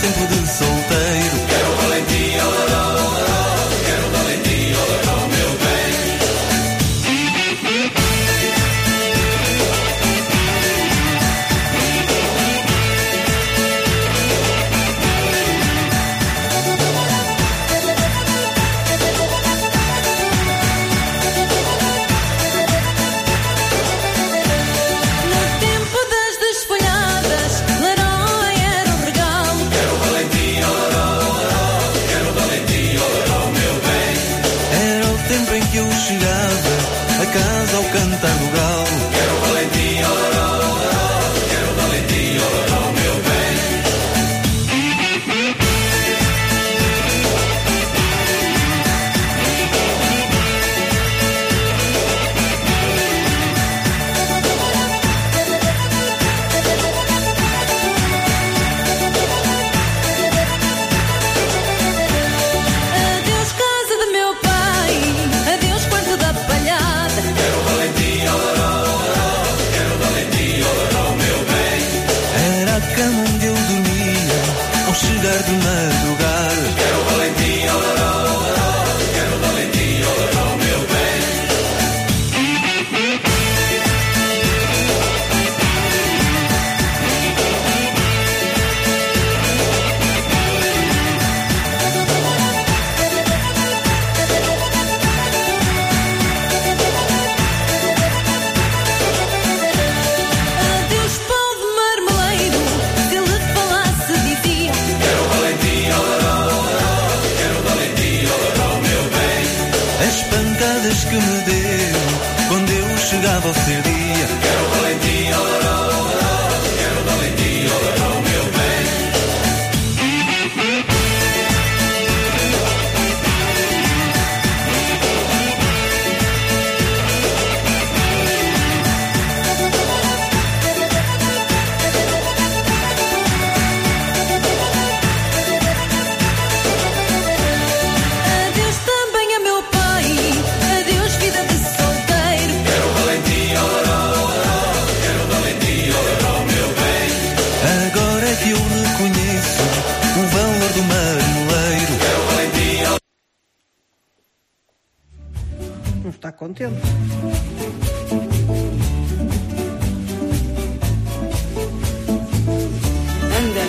tempo de solteiro. Quero Valentim, oloró, oloró. Quero Valentim, oloró, meu bem. No tempo das desfolhadas, Leroy era um regalo. Quero Valentim, oloró, oloró. Quero Valentim, oloró, meu bem. Era o tempo em que eu chegava a casa ao cantar do galo. Quero Valentim, oloró, oloró. Quero Valentim, oloró, meu bem. Adeus casa do meu pai, adeus quarto da palhada. Quero Valentim, oloró, oloró. Quero Valentim, oloró, meu bem. Era a cama onde eu dormia ao chegar de madrugada. Quero Valentim, oloró, oloró. Quero Valentim, oloró, meu bem. Adeus pão de marmeleiro, se ele falasse dizia. Quero Valentim, oloró, oloró. Quero Valentim, oloró, meu bem. As pancadas que me deu quando eu chegava ao seu dia. Quero Valentim, oloró, oloró. Quero Valentim, oloró, meu bem. Adeus também a meu pai, adeus vida de solteiro. Quero Valentim, oloró, oloró. Quero Valentim, oloró, meu bem. Agora é que eu reconheço o valor do marmoleiro. Quero Valentim, oloró. Não está contente. Anda.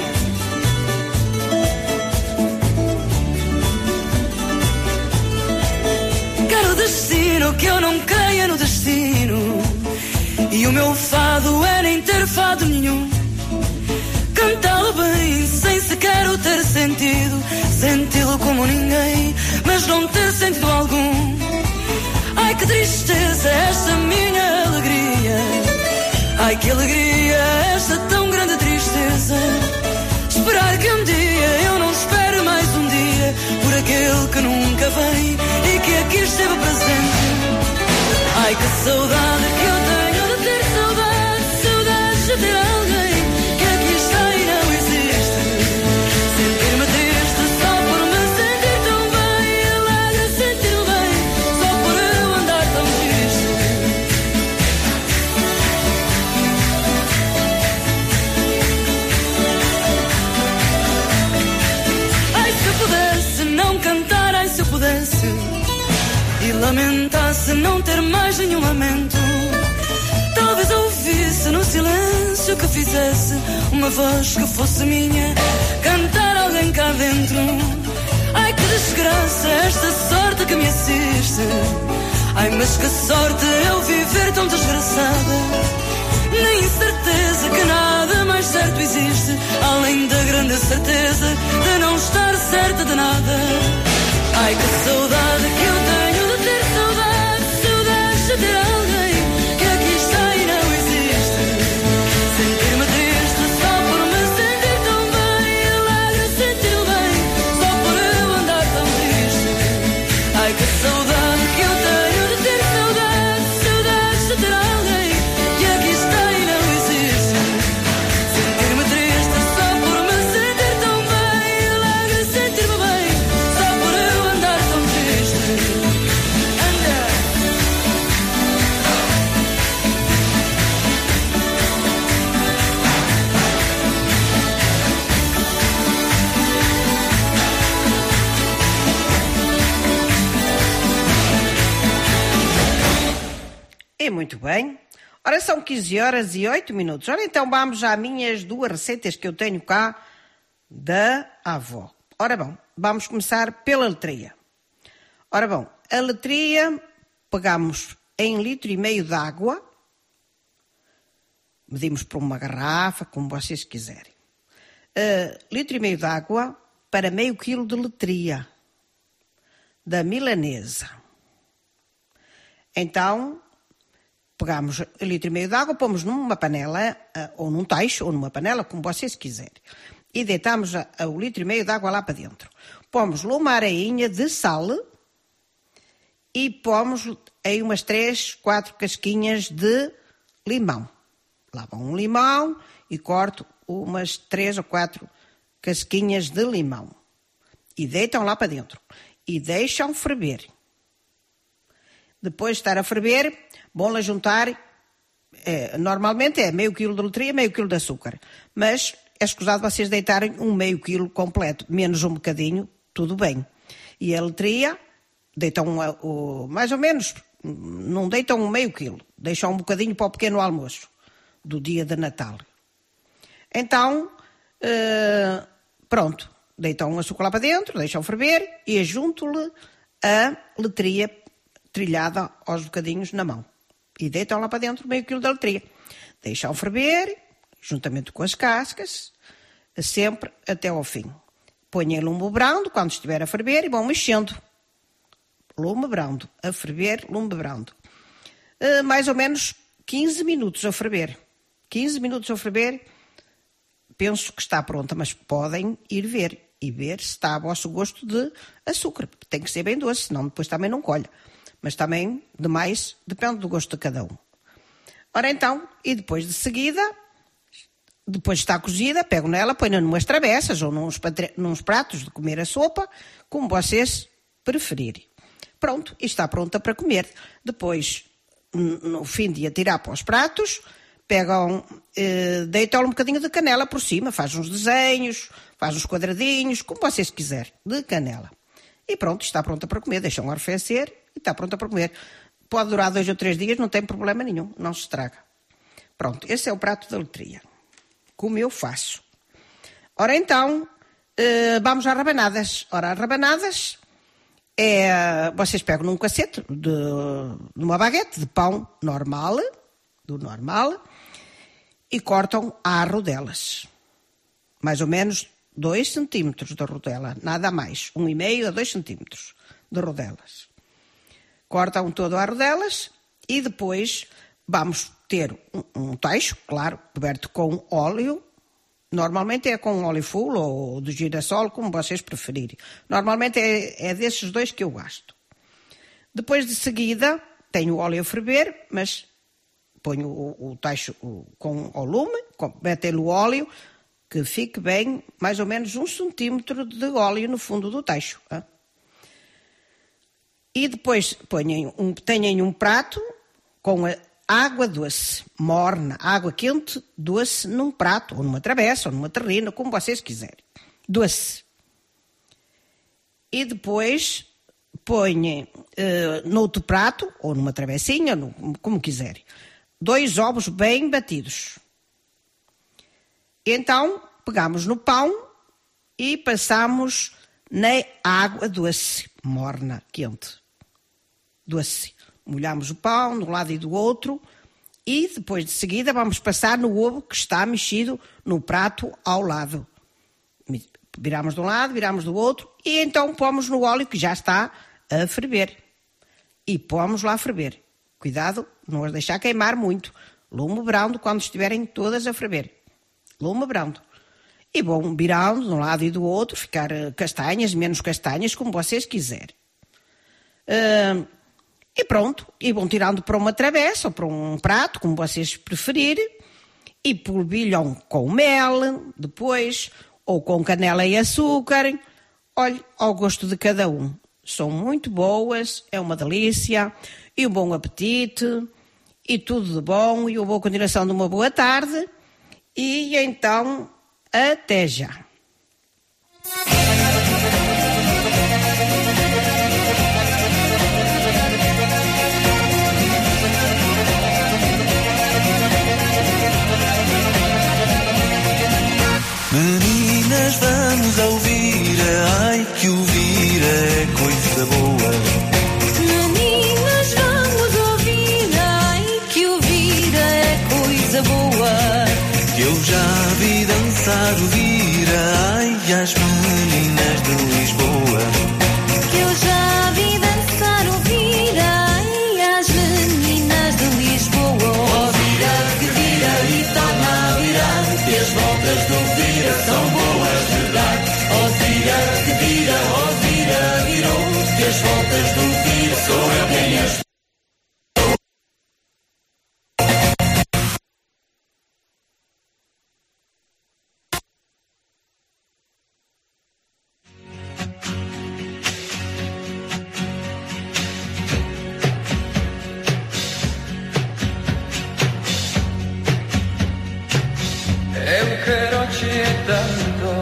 Quero destino, que eu não caia no destino. E o meu fado é nem ter fado nenhum. Cantá-lo bem, sem sequer o ter sentido. Senti-lo como ninguém, mas não ter sentido algum. Ai que tristeza esta minha alegria. Ai que alegria esta tão grande tristeza. Esperar que um dia eu não espere mais um dia por aquele que nunca vem e que aqui esteve presente. Ai que saudade que eu tenho de ter saudade, saudades de ter alguém que aqui está e não existe. Sentir-me triste só por me sentir tão bem, alegre sentir-me bem só por eu andar tão triste. Ai se eu pudesse não cantar, ai se eu pudesse e lamentasse não ter mais nenhum lamento. Talvez ouvisse no silêncio que fizesse uma voz que fosse minha, cantar alguém cá dentro. Ai que desgraça esta sorte que me assiste. Ai mas que sorte eu viver tão desgraçada. Nem certeza que nada mais certo existe, além da grande certeza de não estar certa de nada. Ai que saudade que eu tenho de ter saudade, saudades de ter alguém que aqui está e não existe. Sentir-me triste só por me sentir tão bem, alegre sentir-me bem só por eu andar tão triste. Ai que saudade que eu tenho de ter saudade, saudades de ter alguém que aqui está e não existe. Sentir-me triste só por me sentir tão bem, alegre sentir-me bem só por eu andar tão triste. Muito bem. Ora, são quinze horas e oito minutos. Ora, então vamos às minhas duas receitas que eu tenho cá da avó. Ora bom, vamos começar pela letria. Ora bom, a letria pegamos em litro e meio de água, medimos por uma garrafa, como vocês quiserem. Uh, litro e meio de água para meio quilo de letria da milanesa. Então, pegamos litro e meio de água, pomos numa panela, uh, ou num tacho, ou numa panela, como vocês quiserem. E deitamos a, a, o litro e meio de água lá para dentro. Pomos uma areinha de sal e pomos aí umas três, quatro casquinhas de limão. Lavam um limão e corto umas três ou quatro casquinhas de limão. E deitam lá para dentro. E deixam ferver. Depois de estar a ferver, vão lá juntar, é, normalmente é meio quilo de letria, meio quilo de açúcar. Mas é escusado vocês deitarem um meio quilo completo, menos um bocadinho, tudo bem. E a letria, deitam um, um, mais ou menos, não deitam um meio quilo, deixam um bocadinho para o pequeno almoço do dia de Natal. Então, uh, pronto, deitam um açúcar lá para dentro, deixam ferver e junto-lhe a letria trilhada aos bocadinhos na mão. E deitam lá para dentro meio quilo de letria. Deixam ferver, juntamente com as cascas, sempre até ao fim. Põem em lume brando quando estiver a ferver e vão mexendo. Lume brando, a ferver, lume brando. Uh, mais ou menos quinze minutos a ferver. quinze minutos a ferver, penso que está pronta, mas podem ir ver e ver se está a vosso gosto de açúcar. Tem que ser bem doce, senão depois também não colha. Mas também, demais, depende do gosto de cada um. Ora então, e depois de seguida, depois de estar cozida, pego nela, ponho-na numas travessas ou nos, patre... nos pratos de comer a sopa, como vocês preferirem. Pronto, e está pronta para comer. Depois, no fim de a tirar para os pratos, pegam, eh, deitam um bocadinho de canela por cima, faz uns desenhos, faz uns quadradinhos, como vocês quiserem, de canela. E pronto, está pronta para comer, deixam arrefecer e está pronta para comer. Pode durar dois ou três dias, não tem problema nenhum, não se estraga. Pronto, esse é o prato da letria, como eu faço. Ora então, eh, vamos às rabanadas. Ora, as rabanadas, é, vocês pegam num cacete de, de uma baguete de pão normal, do normal, e cortam a rodelas. Mais ou menos dois centímetros de rodela, nada mais. Um e meio a dois centímetros de rodelas. Cortam todo a rodelas e depois vamos ter um, um tacho, claro, coberto com óleo. Normalmente é com óleo full ou de girassol, como vocês preferirem. Normalmente é, é desses dois que eu gosto. Depois de seguida, tenho o óleo a ferver, mas ponho o, o tacho com o lume, metem o óleo, que fique bem, mais ou menos um centímetro de óleo no fundo do tacho. Hein? E depois ponham um, tenham um prato com a água doce, morna, água quente, doce, num prato, ou numa travessa, ou numa terrina, como vocês quiserem. Doce. E depois ponham uh, noutro prato, ou numa travessinha, no, como quiserem, dois ovos bem batidos. Então, pegamos no pão e passamos na água doce, morna, quente. Doce. Molhamos o pão de um lado e do outro e depois de seguida vamos passar no ovo que está mexido no prato ao lado. Viramos de um lado, viramos do outro e então pomos no óleo que já está a ferver. E pomos lá a ferver. Cuidado, não as deixar queimar muito. Lume brando quando estiverem todas a ferver. Lume brando. E vão virando de um lado e do outro, ficar castanhas, menos castanhas, como vocês quiserem. Uh, e pronto, e vão tirando para uma travessa ou para um prato, como vocês preferirem, e polvilham com mel, depois, ou com canela e açúcar, olhe, ao gosto de cada um. São muito boas, é uma delícia, e um bom apetite, e tudo de bom, e uma boa continuação de uma boa tarde, e então, até já. que eu já vi dançar o vira, ai, as meninas de Lisboa. Que eu já vi dançar o vira, ai, as meninas de Lisboa. Ó vira que vira e torna a virar, que as voltas do vira são boas de dar. Ó vira que vira, ó vira virou, que as voltas do vira sou eu quem as tanto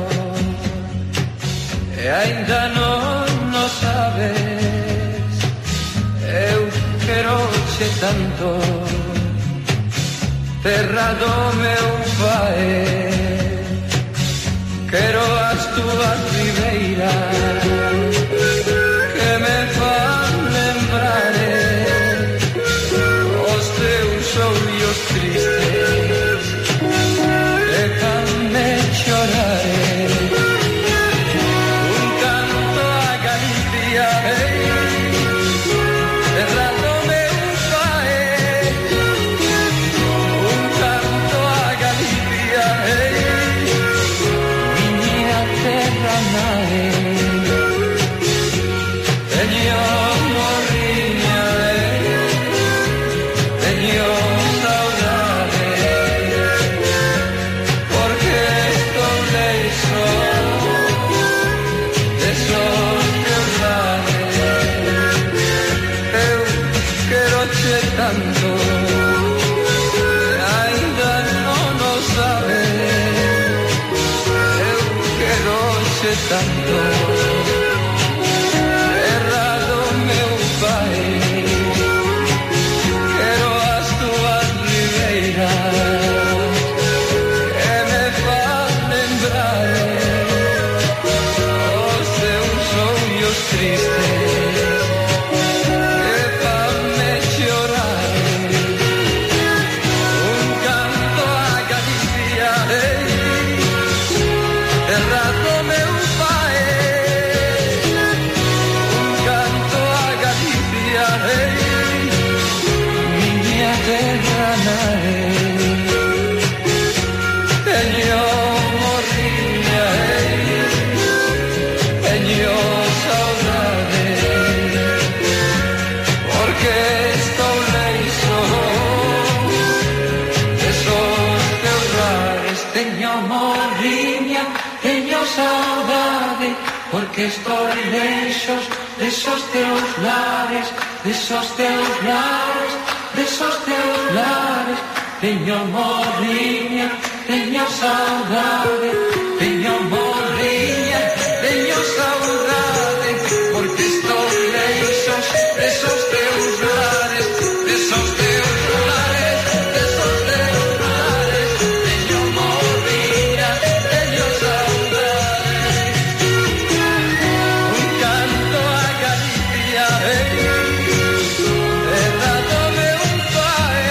e ainda non lo sabes. Eu quero-che tanto, terra do meu pai. Quero as tuas ribeiras que me fan lembrar os teus olhos tristes. Déjame llorar, un canto a Galicia, terra do meu pai. Un canto a Galicia, miña terra nai. Teño morriña, teño saudade, porque estou leixo desos teus lares. Eu quero-che tanto, ainda non o sabes. Eu quero-che tanto, terra do meu pai. Quero as tuas ribeiras que me fan lembrar os teus olhos tristes. Déjame chorar, un canto a Galicia, terra do meu pai. Un canto a Galicia, miña terra nai. Teño morriña, teño saudade, porque estou leixo desos teus lares. Teño morriña, teño saudade, porque estou leixo desos teus lares, desos teus lares, desos teus lares. Teño morriña, teño saudade, teño morriña, teño saudade, porque estou leixo desos teus lares, desos teus lares, desos teus lares. Teño morriña, teño saudade, un canto a Galicia, terra do meu pai.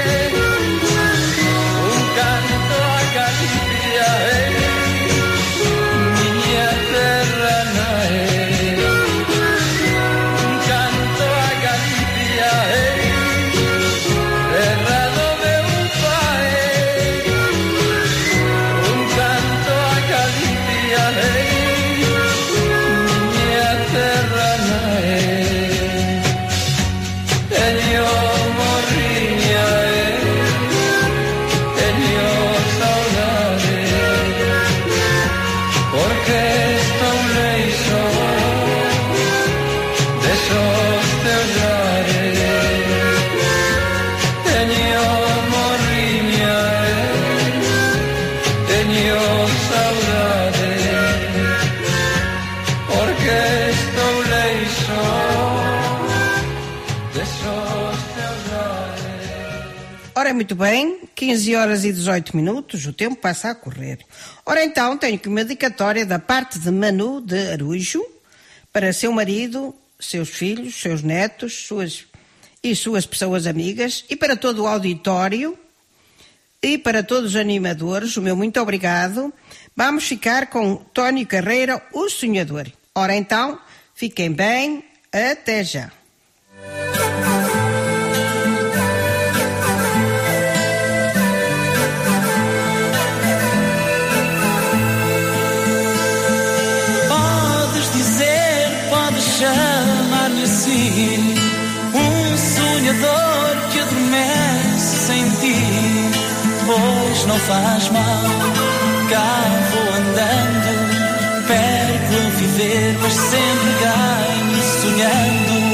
Un canto a Galicia, miña terra nai. Un canto a Galicia, terra do meu pai. Un canto a Galicia, miña terra nai. Teño morriña, teño saudade, porque estou leixo desos teus lares. Teño morriña, teño saudade, porque estou leixo desos teus lares. Ora, muito bem, quinze horas e dezoito minutos, o tempo passa a correr. Ora então, tenho aqui uma dedicatória da parte de Manu de Arujo, para seu marido, seus filhos, seus netos, suas e suas pessoas amigas, e para todo o auditório, e para todos os animadores, o meu muito obrigado. Vamos ficar com Tónio Carreira, o Sonhador. Ora então, fiquem bem, até já. Podes dizer, podes chamar-me assim, um sonhador que adormece sem ti, pois não faz mal, cá vou andando, perco a viver, mas sempre ganho sonhando.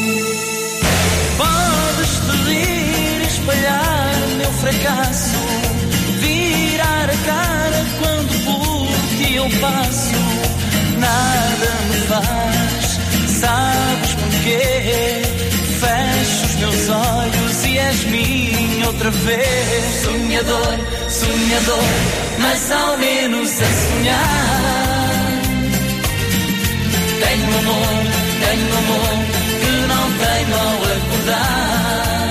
Podes te rir, espalhar meu fracasso, virar a cara quando por ti eu passo, nada me faz, sabes porquê? Fecho os meus olhos e és minha outra vez. Sonhador, sonhador, mas ao menos a sonhar. Tenho amor, tenho amor, que não tenho ao acordar.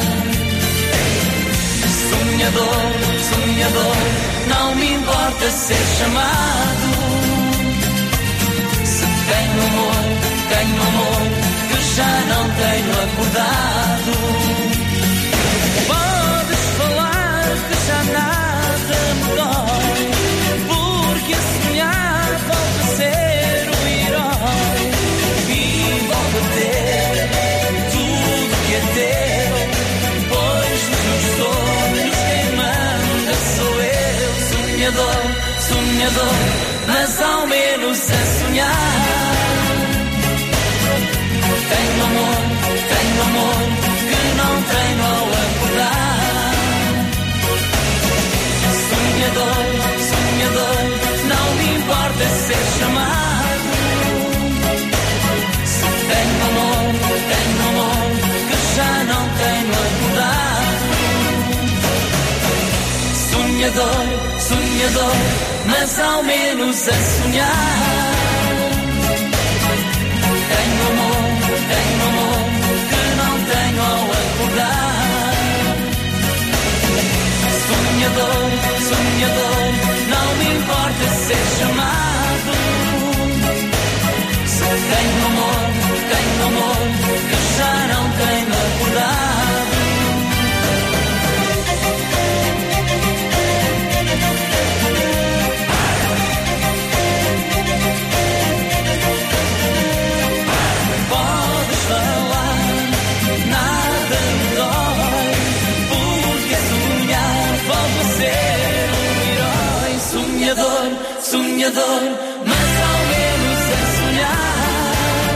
Sonhador, sonhador, não me importa ser chamado. Se tenho amor, tenho amor, que já não tenho acordado. Podes falar que já nada me dói, porque a sonhar volta a ser o herói e volta a ter tudo que é teu, pois nos meus sonhos quem manda sou eu. Sonhador, sonhador, mas ao menos a sonhar. Tenho amor, tenho amor, que não tenho ao acordar. Sonhador, sonhador, não me importa ser chamado. Se tenho amor, tenho amor, que já não tenho acordado. Sonhador, sonhador, mas ao menos a sonhar. Tenho amor, tenho amor, que não tenho ao acordar. Sonhador, sonhador, não me importa ser chamado. Se tenho amor, tenho amor, que já não tenho acordado. Podes falar, nada me dói, porque sonhar volta a ser um herói. Sonhador, sonhador, mas ao menos a sonhar.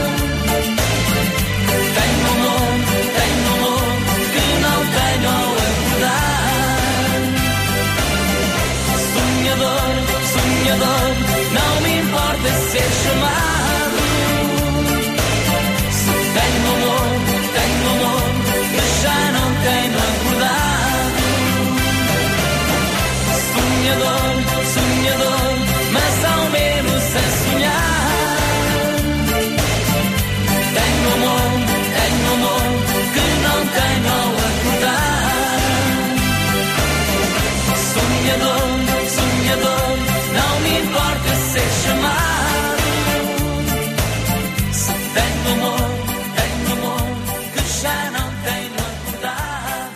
Tenho amor, tenho amor, que não tenho ao acordar. Sonhador, sonhador, não me importa ser chamado. Se tenho amor, tenho amor, que já não tenho acordado. Sonhador, sonhador, mas ao menos a sonhar. Tenho amor, tenho amor, que não tenho ao acordar. Sonhador, sonhador, não me importa ser chamado. Se tenho amor, tenho amor, que já não tenho acordado.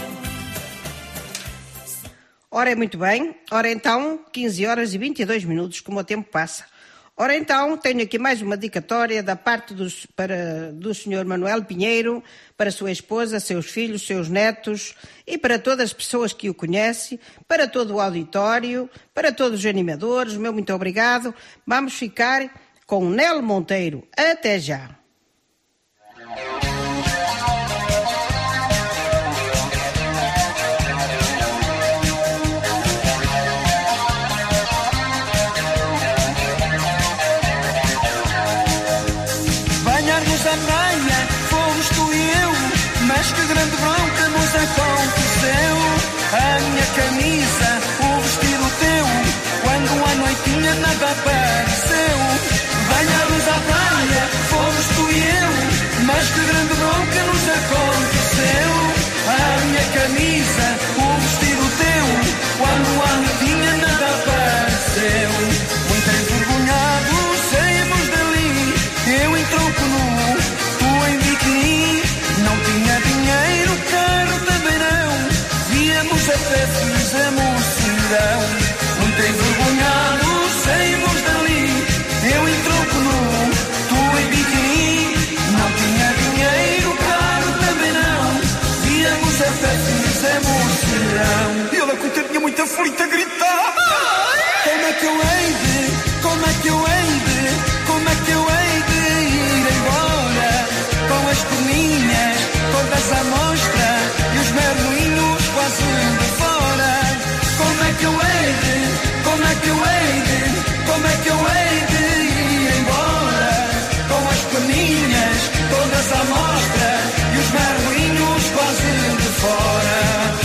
Ora, é muito bem. Ora então, quinze horas e vinte e dois minutos, como o tempo passa. Ora então, tenho aqui mais uma dedicatória da parte dos, para, do senhor Manuel Pinheiro, para sua esposa, seus filhos, seus netos e para todas as pessoas que o conhecem, para todo o auditório, para todos os animadores, o meu muito obrigado. Vamos ficar com Nelo Monteiro. Até já. Banhar-nos à praia, fomos tu e eu, mas que grande bronca nos aconteceu. A minha camisa, o vestido teu, quando à noitinha nada apareceu. Banhar-nos à praia, fomos tu e eu, mas que grande bronca nos aconteceu. A minha camisa, o vestido teu, serão. Muito envergonhado saímos dali, eu em tronco nu, tu em biquíni. Não tinha dinheiro, caro também não, víamos a pé, fizemos serão. E ela coitada tinha muita aflita a gritar: como é que eu hei de, como é que eu hei de, como é que eu hei de ir embora, com as perninhas todas à mostra e os merlinhos quase de fora. Como é que eu hei de, como é que eu hei de, como é que eu hei de ir embora, com as perninhas todas à mostra e os merlinhos quase de fora.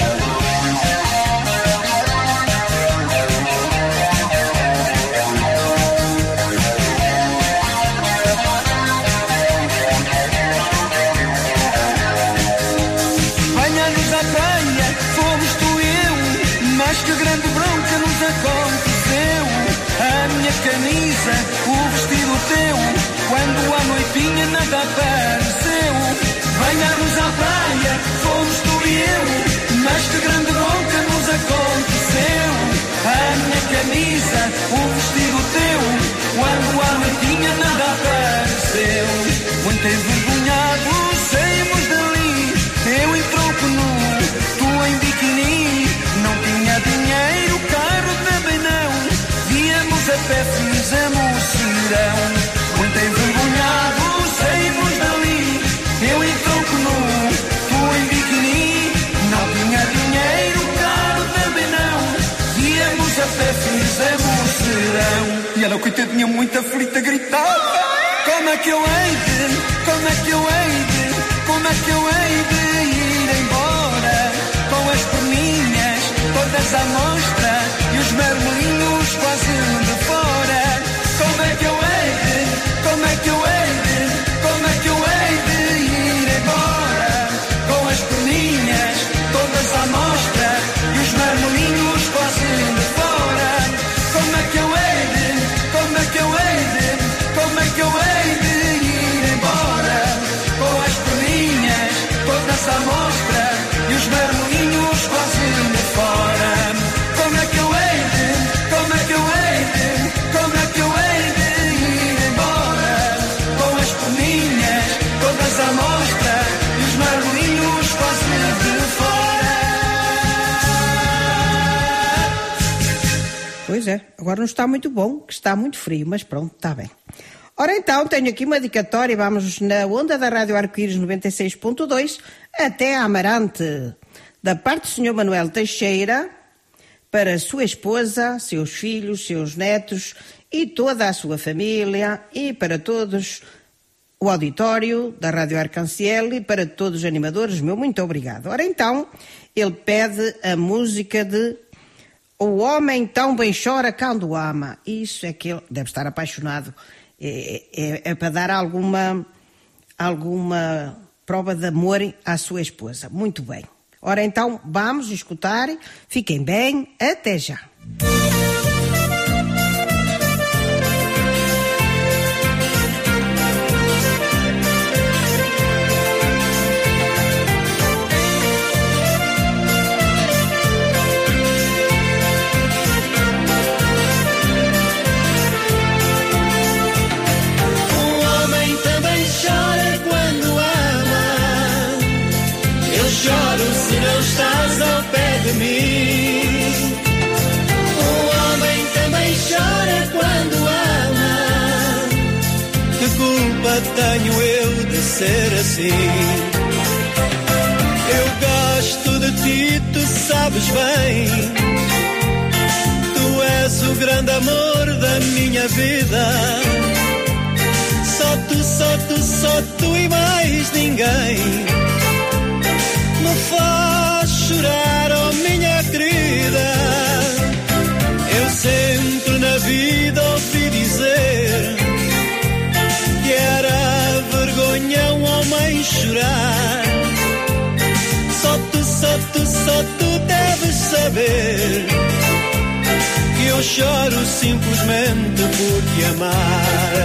Que grande bronca nos aconteceu. A minha camisa, o vestido teu, quando à noitinha nada apareceu. Banhamos à praia, fomos tu e eu, mas que grande bronca nos aconteceu. A minha camisa, o vestido teu, quando à noitinha nada apareceu. Muito envergonhado saímos dali, eu em tronco nu, tu em biquíni. Não tinha dinheiro, carro também não, víamos a pé, fizemos serão. Muito envergonhado saímos dali, eu em tronco nu, tu em biquíni. Não tinha dinheiro, carro também não, víamos a pé, fizemos serão. E ela coitadinha muito aflita gritava: como é que eu hei de, como é que eu hei de, como é que eu hei de ir embora, com as perninhas todas à mostra e os merlinhos quase de fora. Como é que eu hei de, como é que eu hei de, como é que eu hei de ir embora, com as perninhas todas à mostra e os merlinhos quase de fora. Como é que eu hei de, como é que eu hei de, como é que eu hei de ir embora, com as perninhas todas à mostra e os merlinhos quase de fora. Como é que eu hei de, como é que eu hei de, como é que eu hei de ir embora, com as perninhas todas à mostra e os merlinhos quase de fora. Pois é, agora não está muito bom, que está muito frio, mas pronto, está bem. Ora então, tenho aqui uma dedicatória, vamos na onda da Rádio Arco-Íris noventa e seis ponto dois até a Amarante, da parte do senhor Manuel Teixeira, para sua esposa, seus filhos, seus netos e toda a sua família, e para todos o auditório da Rádio Arcanciel e para todos os animadores, meu muito obrigado. Ora então, ele pede a música de O Homem Tão Bem Chora Quando Ama. Isso é que ele deve estar apaixonado. É, é, é para dar alguma, alguma prova de amor à sua esposa. Muito bem. Ora então, vamos escutar. Fiquem bem. Até já. Choro se não estás ao pé de mim. O homem também chora quando ama. Que culpa tenho eu de ser assim? Eu gosto de ti, tu sabes bem. Tu és o grande amor da minha vida. Só tu, só tu, só tu e mais ninguém me faz chorar, oh minha querida. Eu sempre na vida ouvi dizer que era vergonha um homem chorar. Só tu, só tu, só tu deves saber que eu choro simplesmente por te amar.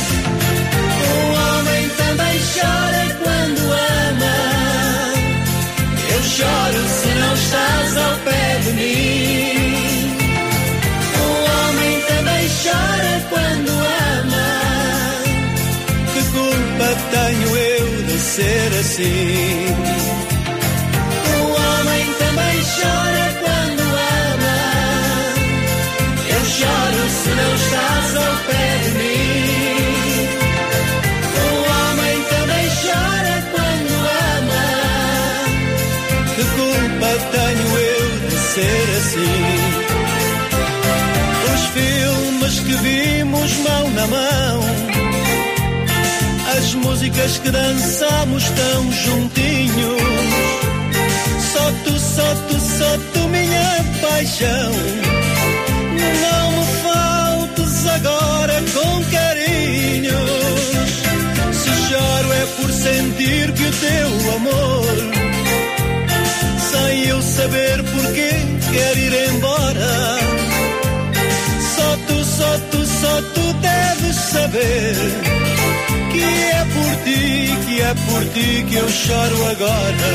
O homem também chora quando ama. Eu choro se não estás ao pé de mim. assim. O homem também chora quando ama. Eu choro se não estás ao pé de mim. O homem também chora quando ama. Que culpa tenho eu de ser assim? Os filmes que vimos mão na mão, as músicas que dançamos tão juntinhos, só tu, só tu, só tu, minha paixão. Não me faltes agora com carinhos. Se choro é por sentir que o teu amor, sem eu saber porquê, quer ir embora. Só tu, só tu, só tu deves saber que é por ti, que é por ti que eu choro agora.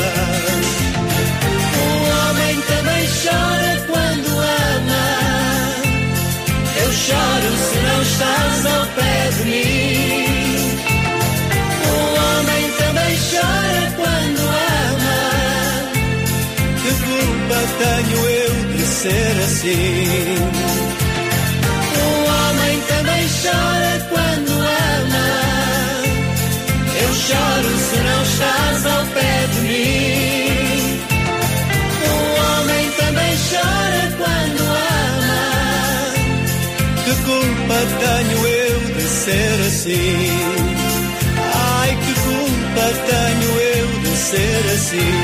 O homem também chora quando ama. Eu choro se não estás ao pé de mim. O homem também chora quando ama. Que culpa tenho eu de ser assim? O homem também chora quando ama. Eu choro se não estás ao pé de mim. O homem também chora quando ama. Que culpa tenho eu de ser assim? Ai, que culpa tenho eu de ser assim?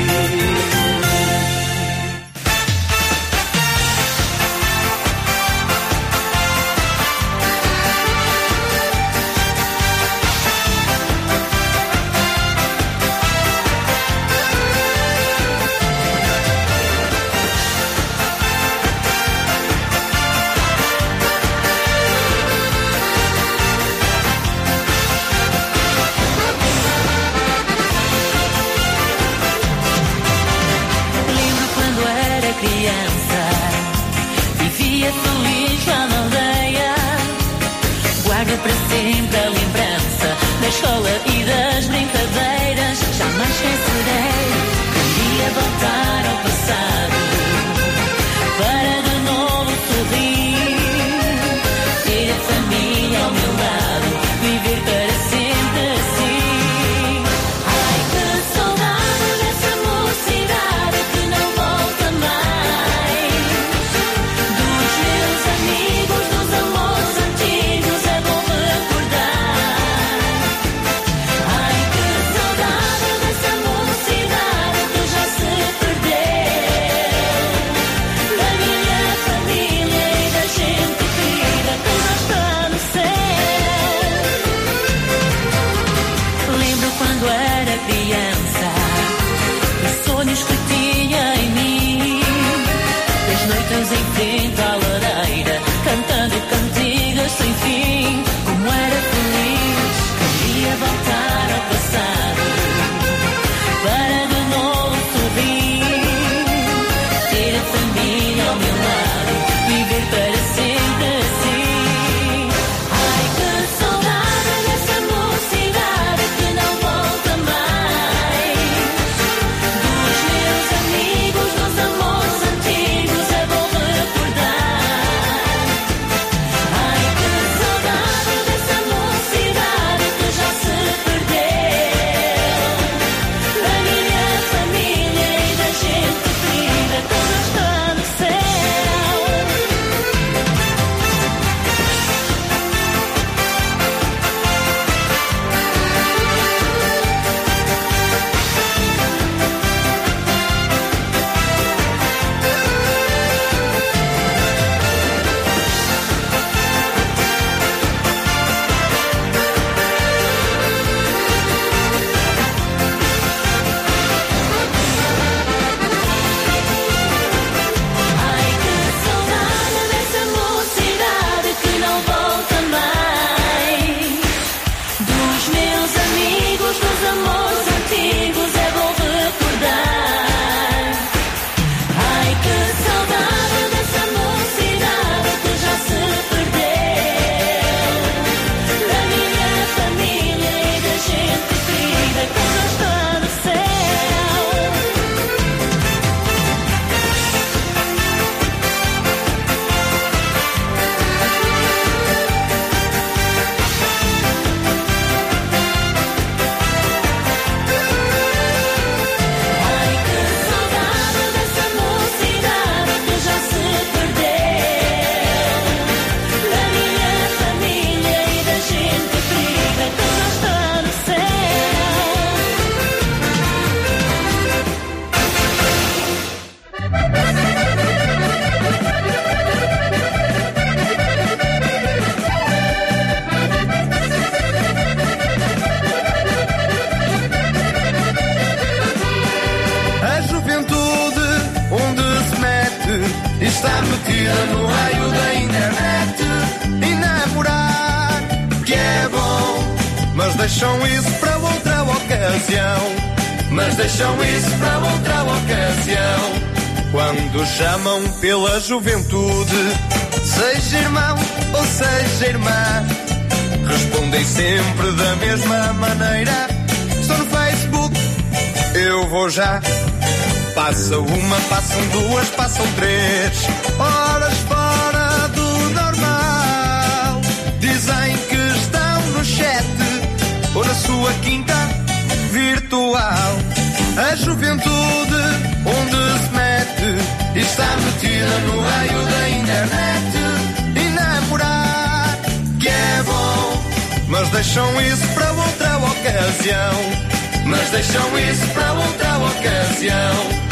metida no raio da internet. E namorar, que é bom, mas deixam isso para outra ocasião. Mas deixam isso para outra ocasião. Quando chamam pela juventude, seja irmão ou seja irmã, respondem sempre da mesma maneira. Estou no Facebook, eu vou já. Passa uma, passam duas, passam três horas fora do normal. Dizem que estão no chat ou na sua quinta virtual. A juventude onde se mete está metida no raio da internet. E namorar, que é bom, mas deixam isso para outra ocasião. Mas deixam isso para outra ocasião.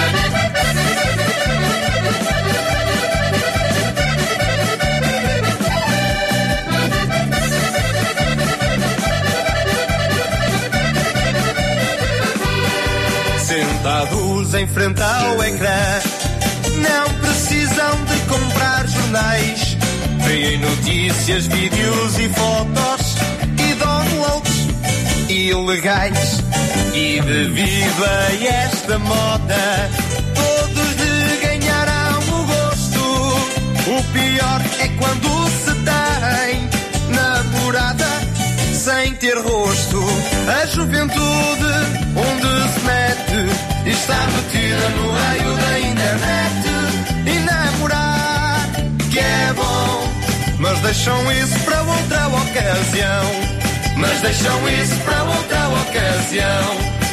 Sentados em frente ao ecrã, não precisam de comprar jornais. Veem notícias, vídeos e fotos e downloads ilegais. E devido a esta moda, todos lhe ganharão o gosto. O pior é quando se tem namorada sem ter rosto. A juventude onde se mete está metida no raio da internet. E namorar, que é bom, mas deixam isso para outra ocasião. Mas deixam isso para outra ocasião.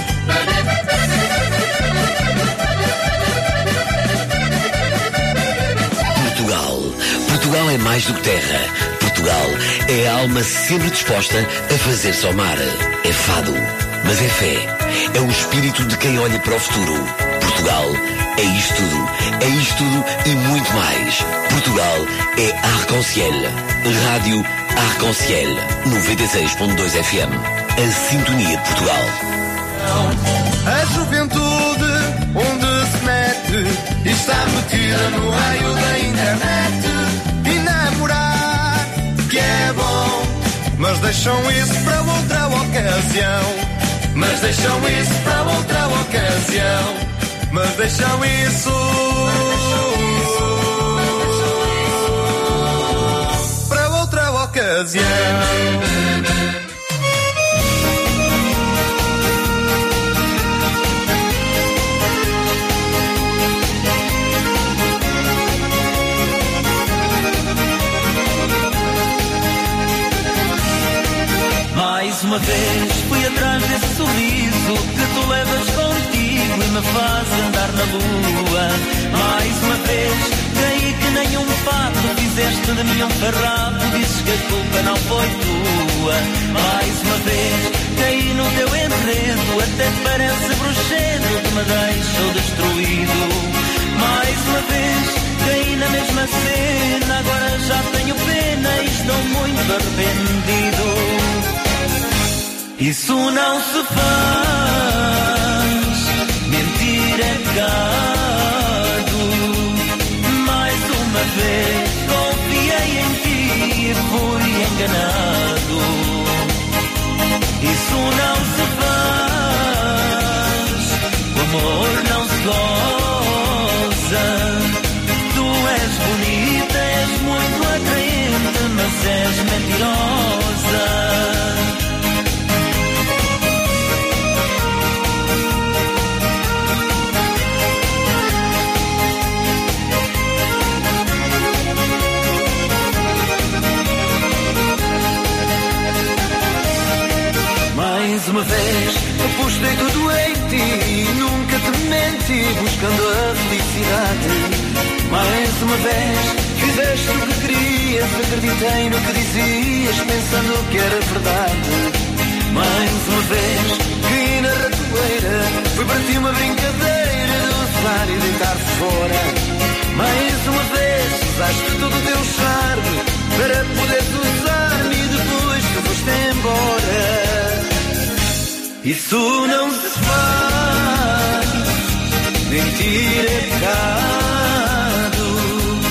Portugal. Portugal é mais do que terra. Portugal é a alma sempre disposta a fazer somar. É fado, mas é fé. É o espírito de quem olha para o futuro. Portugal é isto tudo. É isto tudo e muito mais. Portugal é Arc-en-Ciel. Rádio Arc-en-Ciel noventa e seis ponto dois F M. A sintonia de Portugal. A juventude onde se mete está metida no raio da internet. E namorar, que é bom, mas deixam isso para outra ocasião. Mas deixam isso para outra ocasião. Mas deixam isso para outra ocasião. Mais uma vez fui atrás desse sorriso que tu levas contigo e me faz andar na lua. Mais uma vez caí que nem um pato, fizeste de mim um farrapo, dizes que a culpa não foi tua. Mais uma vez caí no teu enredo, até parece bruxedo que me deixou destruído. Mais uma vez caí na mesma cena, agora já tenho pena e estou muito arrependido. Isso não se faz, mentir é pecado. Mais uma vez confiei em ti e fui enganado. Isso não se faz, o amor não se goza. Tu és bonita, és muito atraente, mas és mentirosa. Mais uma vez apostei tudo em ti, nunca te menti, buscando a felicidade. Mais uma vez fizeste o que querias, acreditei no que dizias, pensando que era verdade. Mais uma vez caí na ratoeira, foi para ti uma brincadeira de usar e deitar-se fora. Mais uma vez usaste todo o teu charme para poderes usar-me e depois tu foste embora. Isso não se faz, mentir é pecado.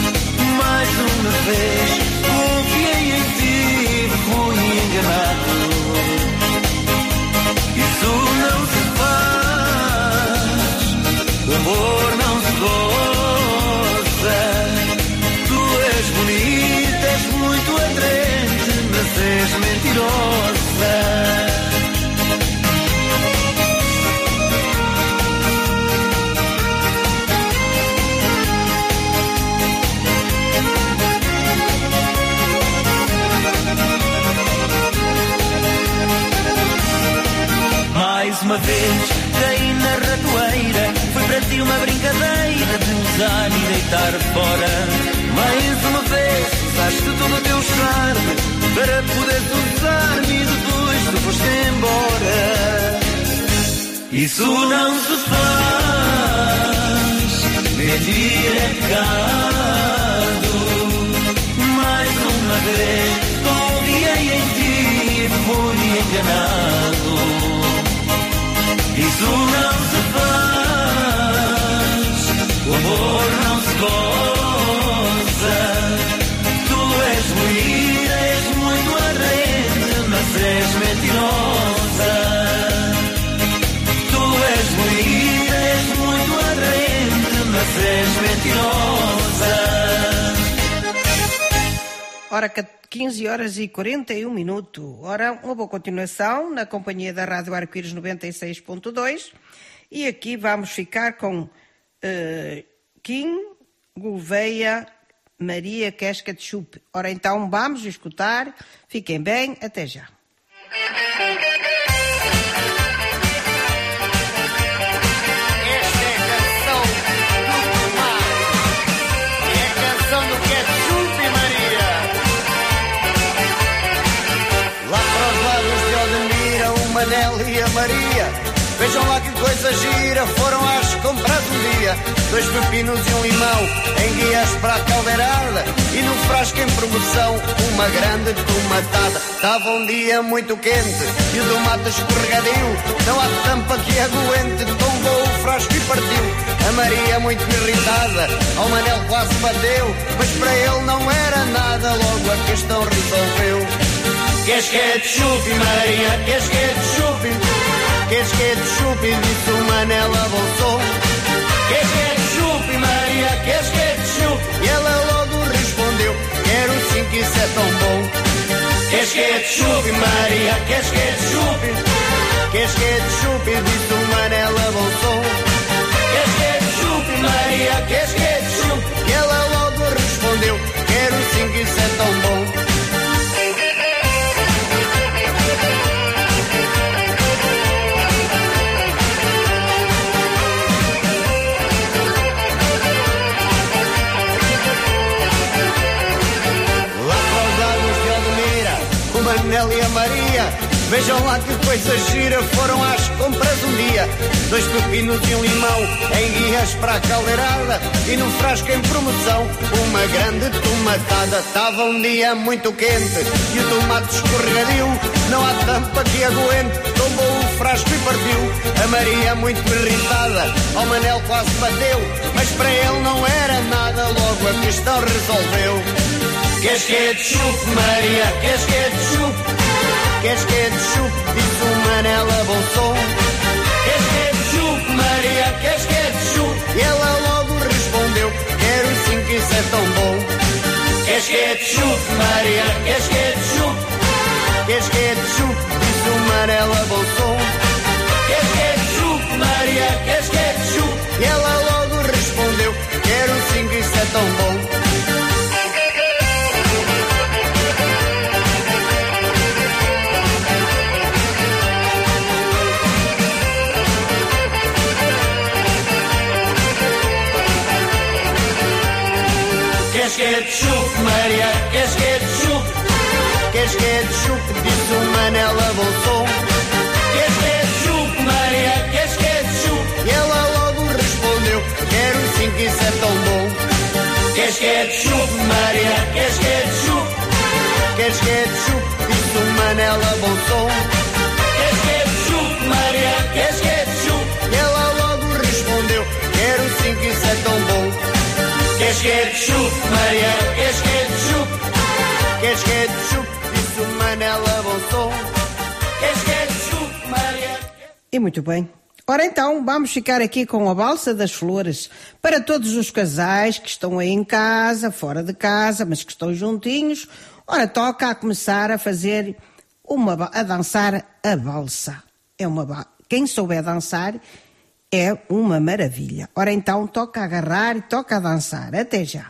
vez caí na ratoeira. Foi para ti uma brincadeira de usar e deitar fora. Mais uma vez usaste todo o teu charme para poderes usar-me e depois tu foste embora. Isso não se faz, mentir é pecado. Mais uma vez confiei em ti e fui enganado. Isso não se faz, o amor não se goza. Tu és bonita, és muito arrente, mas és mentirosa. Tu és bonita, és muito arrente, mas és mentirosa. Ora, quinze horas e quarenta e um minutos. Ora, uma boa continuação na companhia da Rádio Arco-Íris noventa e seis ponto dois. E aqui vamos ficar com uh, Kim Gouveia Maria Casca de Chupe. Ora, então vamos escutar. Fiquem bem, até já. Manel e a Maria, vejam lá que coisa gira, foram às compras um dia, dois pepinos e um limão, em guias para a caldeirada, e no frasco em promoção, uma grande tomatada. Estava um dia muito quente, e o tomate escorregadio, não há tampa que aguente, tombou o frasco e partiu. A Maria muito irritada, ao Manel quase bateu, mas para ele não era nada, logo a questão resolveu. Queres ketchup, Maria, queres ketchup? Queres ketchup, disse o Manel a bolsou. Queres ketchup, Maria, queres ketchup? E ela logo respondeu, quero sim que isso é tão bom. Queres ketchup, Maria, queres ketchup? Queres ketchup, disse o Manel a bolsou. Queres ketchup, Maria, queres ketchup? E ela logo respondeu, quero sim que isso é tão bom. Manel e a Maria, vejam lá que coisa gira, foram às compras um dia, dois pepinos e um limão, em guias para a caldeirada, e no frasco em promoção, uma grande tomatada. Estava um dia muito quente, e o tomate escorregadio, não há tampa que aguente, tombou o frasco e partiu. A Maria muito irritada, ao Manel quase bateu, mas para ele não era nada, logo a questão resolveu. Queres ketchup, Maria, queres ketchup? Queres ketchup, disse o Manel a bolsou. Queres ketchup, Maria, queres ketchup? E ela logo respondeu, quero sim que isso é tão bom. Queres ketchup, Maria, queres ketchup? Queres ketchup, disse o Manel a bolsou. Queres ketchup, Maria, queres ketchup? E ela logo respondeu, quero sim que isso é tão bom. Queres ketchup, Maria, queres ketchup? Queres ketchup, disse o Manel a bolsou. Queres ketchup, Maria, queres ketchup? E ela logo respondeu, quero sim que isso é tão bom. Queres ketchup, Maria, queres ketchup? Queres ketchup, disse o Manel a bolsou. Queres ketchup, Maria, queres ketchup? E ela logo respondeu, quero sim que isso é tão bom. Queres ketchup, Maria, queres ketchup? Queres ketchup, disse o Manel a bolsou. Queres ketchup, Maria? E muito bem. Ora então, vamos ficar aqui com a Valsa das Flores para todos os casais que estão aí em casa, fora de casa, mas que estão juntinhos. Ora, toca a começar a fazer uma, a dançar a valsa. É uma, quem souber dançar é uma maravilha. Ora então, toca a agarrar e toca a dançar. Até já.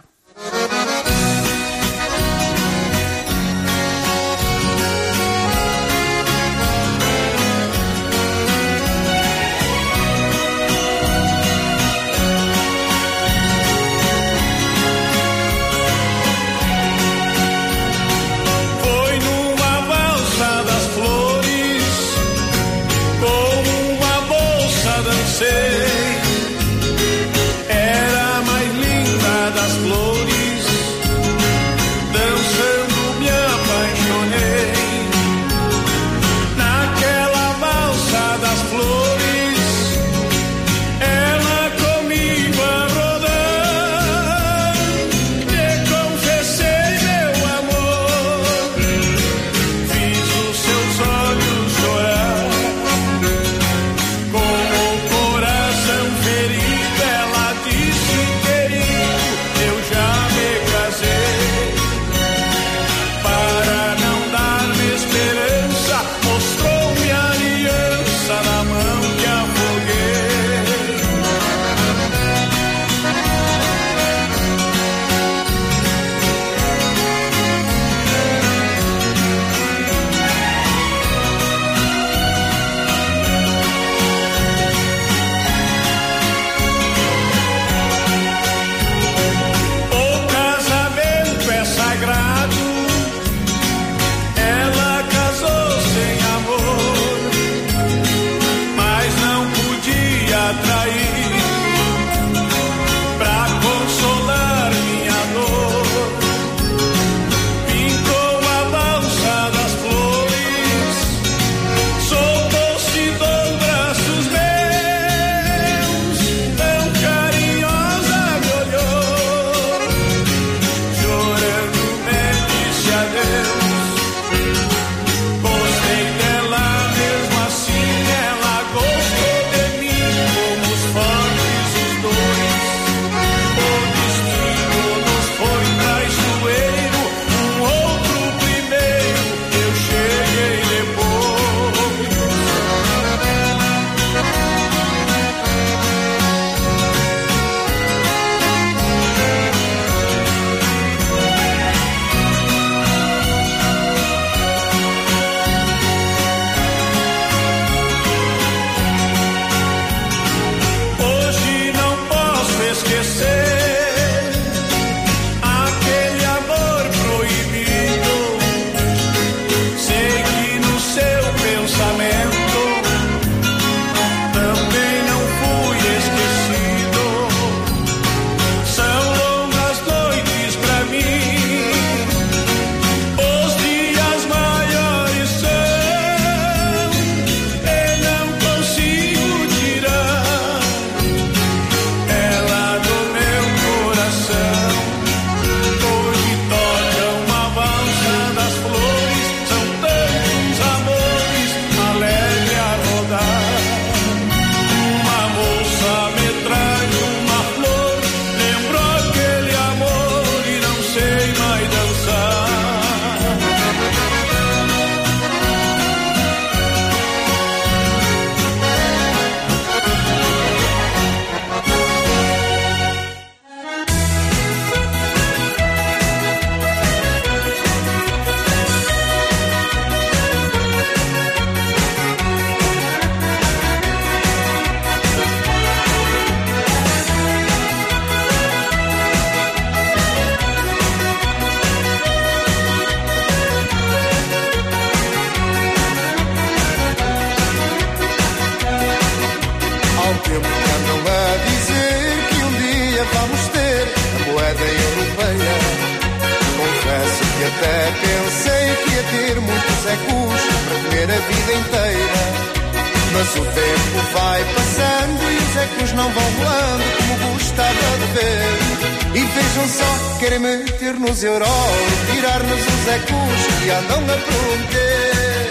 viver a vida inteira. Mas o tempo vai passando e os ecos não vão voando como gostava de ver. E vejam só, querem meter-nos Euro, tirar-nos os ecos que andam a prometer.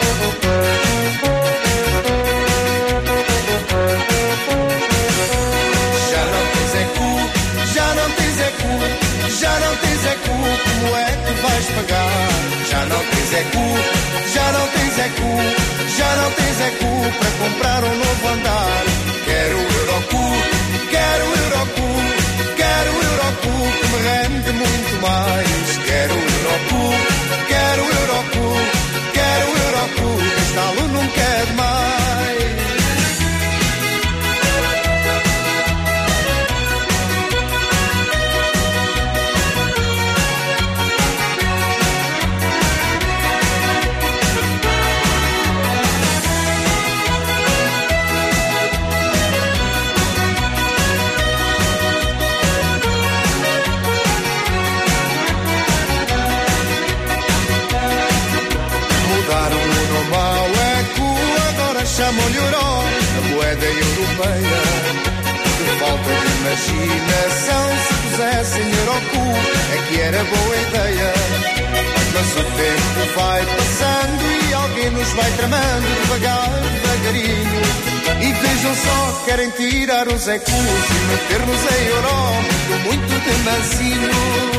Já não tens eco, já não tens eco, já não tens eco, como é que vais pagar? Já não tens eco, já não tens eco, já não tens eco para comprar um novo andar. Quero o Eurocu, quero o Eurocu, quero o Eurocu que me rende muito mais. Quero o Eurocu, quero o Eurocu, quero o Eurocu, gastá-lo nunca é demais. Chamam-lhe Euro, a moeda europeia. De falta de imaginação, se pusessem Eurocu, é que era boa ideia. Mas o tempo vai passando e alguém nos vai tramando devagar, devagarinho. E vejam só, querem tirar os ecus e meter-nos em Euro, muito, muito de mansinho.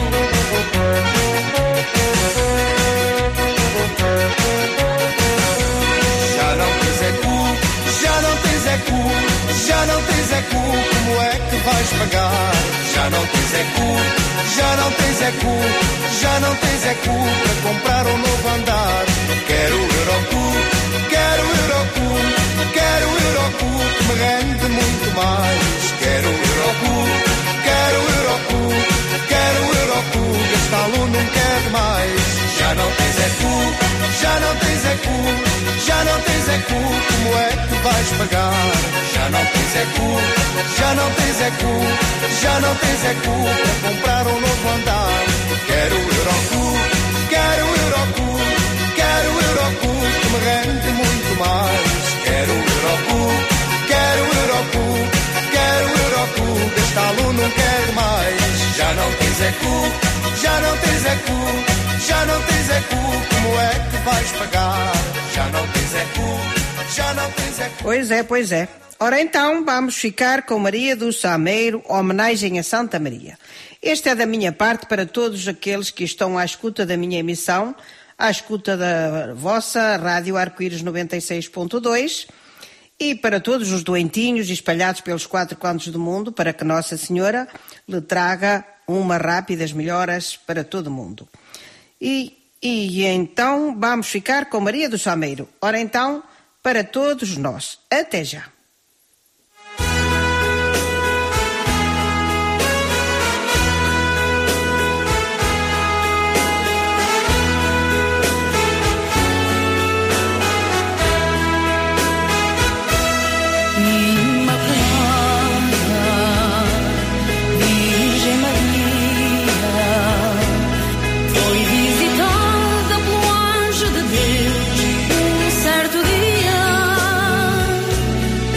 Já não tens eco, já não tens eco, já não tens eco, como é que vais pagar? Já não tens eco, já não tens eco, já não tens eco para comprar um novo andar. Quero o Eurocu, quero o Eurocu, quero o Eurocu que me rende muito mais. Quero o Eurocu, quero o Eurocu, quero o Eurocu, gastá-lo nunca é demais. Já não tens eco, já não tens eco, já não tens eco, como é que vais pagar? Já não tens eco, já não tens eco, já não tens eco para comprar um novo andar. Quero o Eurocu, quero o Eurocu, quero o Eurocu que me rende muito mais. Quero o Eurocu, quero o Eurocu, quero o Eurocu, gastá-lo nunca é demais. Já não tens eco, já não tens eco, já não tens eco, como é que vais pagar? Já não tens eco, já não tens eco. Pois é, pois é. Ora então, vamos ficar com Maria do Sameiro, homenagem a Santa Maria. Este é da minha parte para todos aqueles que estão à escuta da minha emissão, à escuta da vossa Rádio Arco-Íris noventa e seis ponto dois e para todos os doentinhos espalhados pelos quatro cantos do mundo, para que Nossa Senhora lhe traga umas rápidas melhoras para todo mundo. E, e então vamos ficar com Maria do Sameiro. Ora então, para todos nós. Até já. Visitada pelo anjo de Deus um certo dia.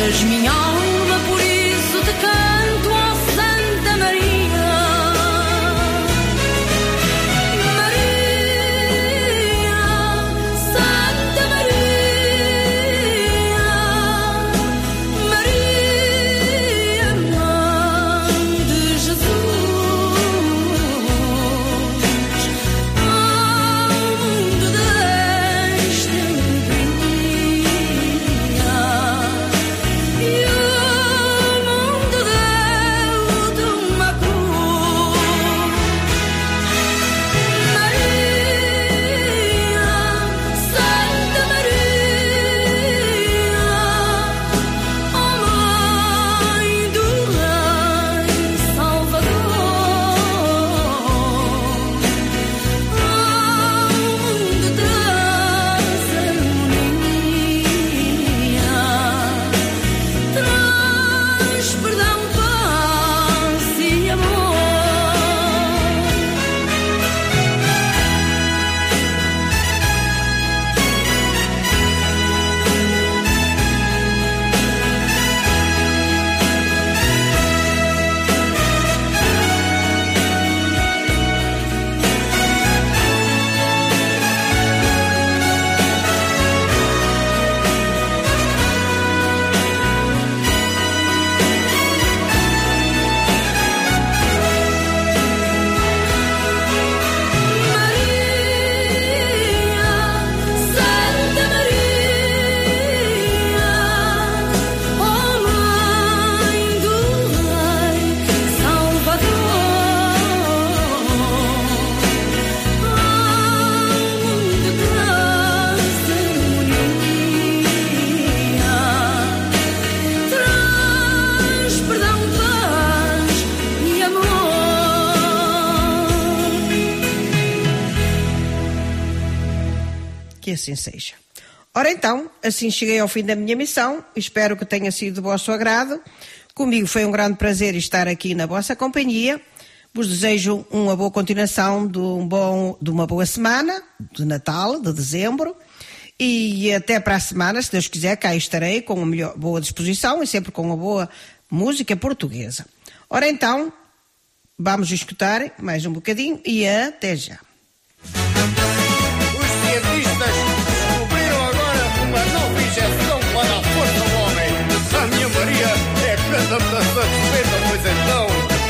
És minha alma, por isso te canto, ó Santa Maria. Maria, Santa Maria, Maria, Mãe de Jesus, ao mundo deste e o mundo deu-te uma cruz. Maria, Santa Maria, ó Mãe do Rei Salvador, ao mundo traz harmonia. Traz perdão, paz e amor. Santa Maria, ó Mãe do Rei Salvador, ao mundo traz harmonia. Traz perdão, paz e amor. Que assim seja. Ora então, assim cheguei ao fim da minha missão, espero que tenha sido do vosso agrado. Comigo foi um grande prazer estar aqui na vossa companhia. Vos desejo uma boa continuação de, um bom, de uma boa semana de Natal, de dezembro, e até para a semana, se Deus quiser, cá estarei com uma melhor, boa disposição e sempre com uma boa música portuguesa. Ora então, vamos escutar mais um bocadinho e até já. Os cientistas descobriram agora uma nova injeção para a força do homem. A minha Maria é cada mudança satisfeita, pois então.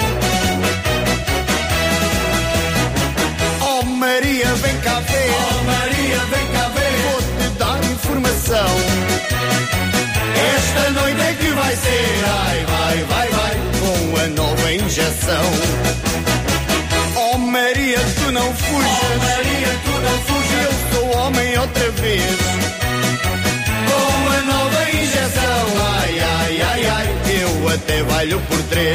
Oh Maria, vem cá ver. Oh Maria, vem cá ver. Vou-te dar informação. Esta noite é que vai ser. Ai, vai, vai, vai. Com a nova injeção. Oh Maria, tu não fujas. Oh Maria, tu não fujas. Eu sou homem outra vez. Com a nova injeção. Ai, ai, ai, ai. Eu até valho por três.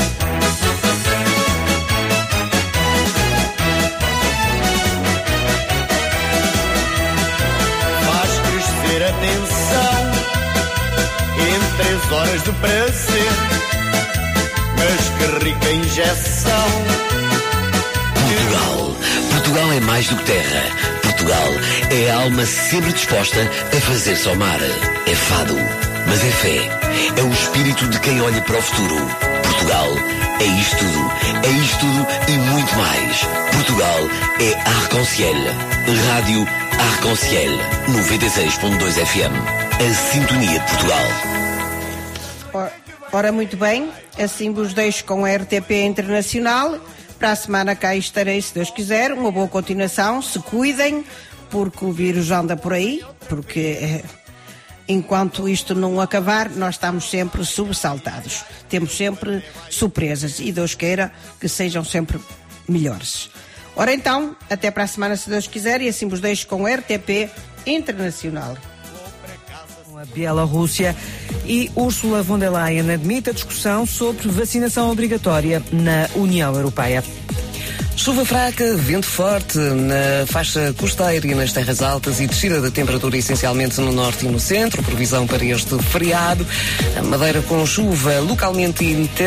Faz crescer a tensão em três horas de prazer. Mas que rica injeção. Portugal. Portugal é mais do que terra. Portugal é a alma sempre disposta a fazer-se ao mar. É fado, mas é fé. É o espírito de quem olha para o futuro. Portugal é isto tudo. É isto tudo e muito mais. Portugal é Arc-en-Ciel. Rádio Arc-en-Ciel. noventa e seis ponto dois F M. A sintonia de Portugal. Ora, ora, muito bem. Assim vos deixo com a R T P Internacional. Para a semana cá estarei, se Deus quiser. Uma boa continuação, se cuidem, porque o vírus anda por aí, porque eh, enquanto isto não acabar, nós estamos sempre sobressaltados. Temos sempre surpresas e Deus queira que sejam sempre melhores. Ora então, até para a semana, se Deus quiser, e assim vos deixo com a R T P Internacional. A Bielorrússia e Ursula von der Leyen admite a discussão sobre vacinação obrigatória na União Europeia. Chuva fraca, vento forte na faixa costeira e nas terras altas e descida da temperatura essencialmente no norte e no centro. Previsão para este feriado. A Madeira com chuva localmente intensa.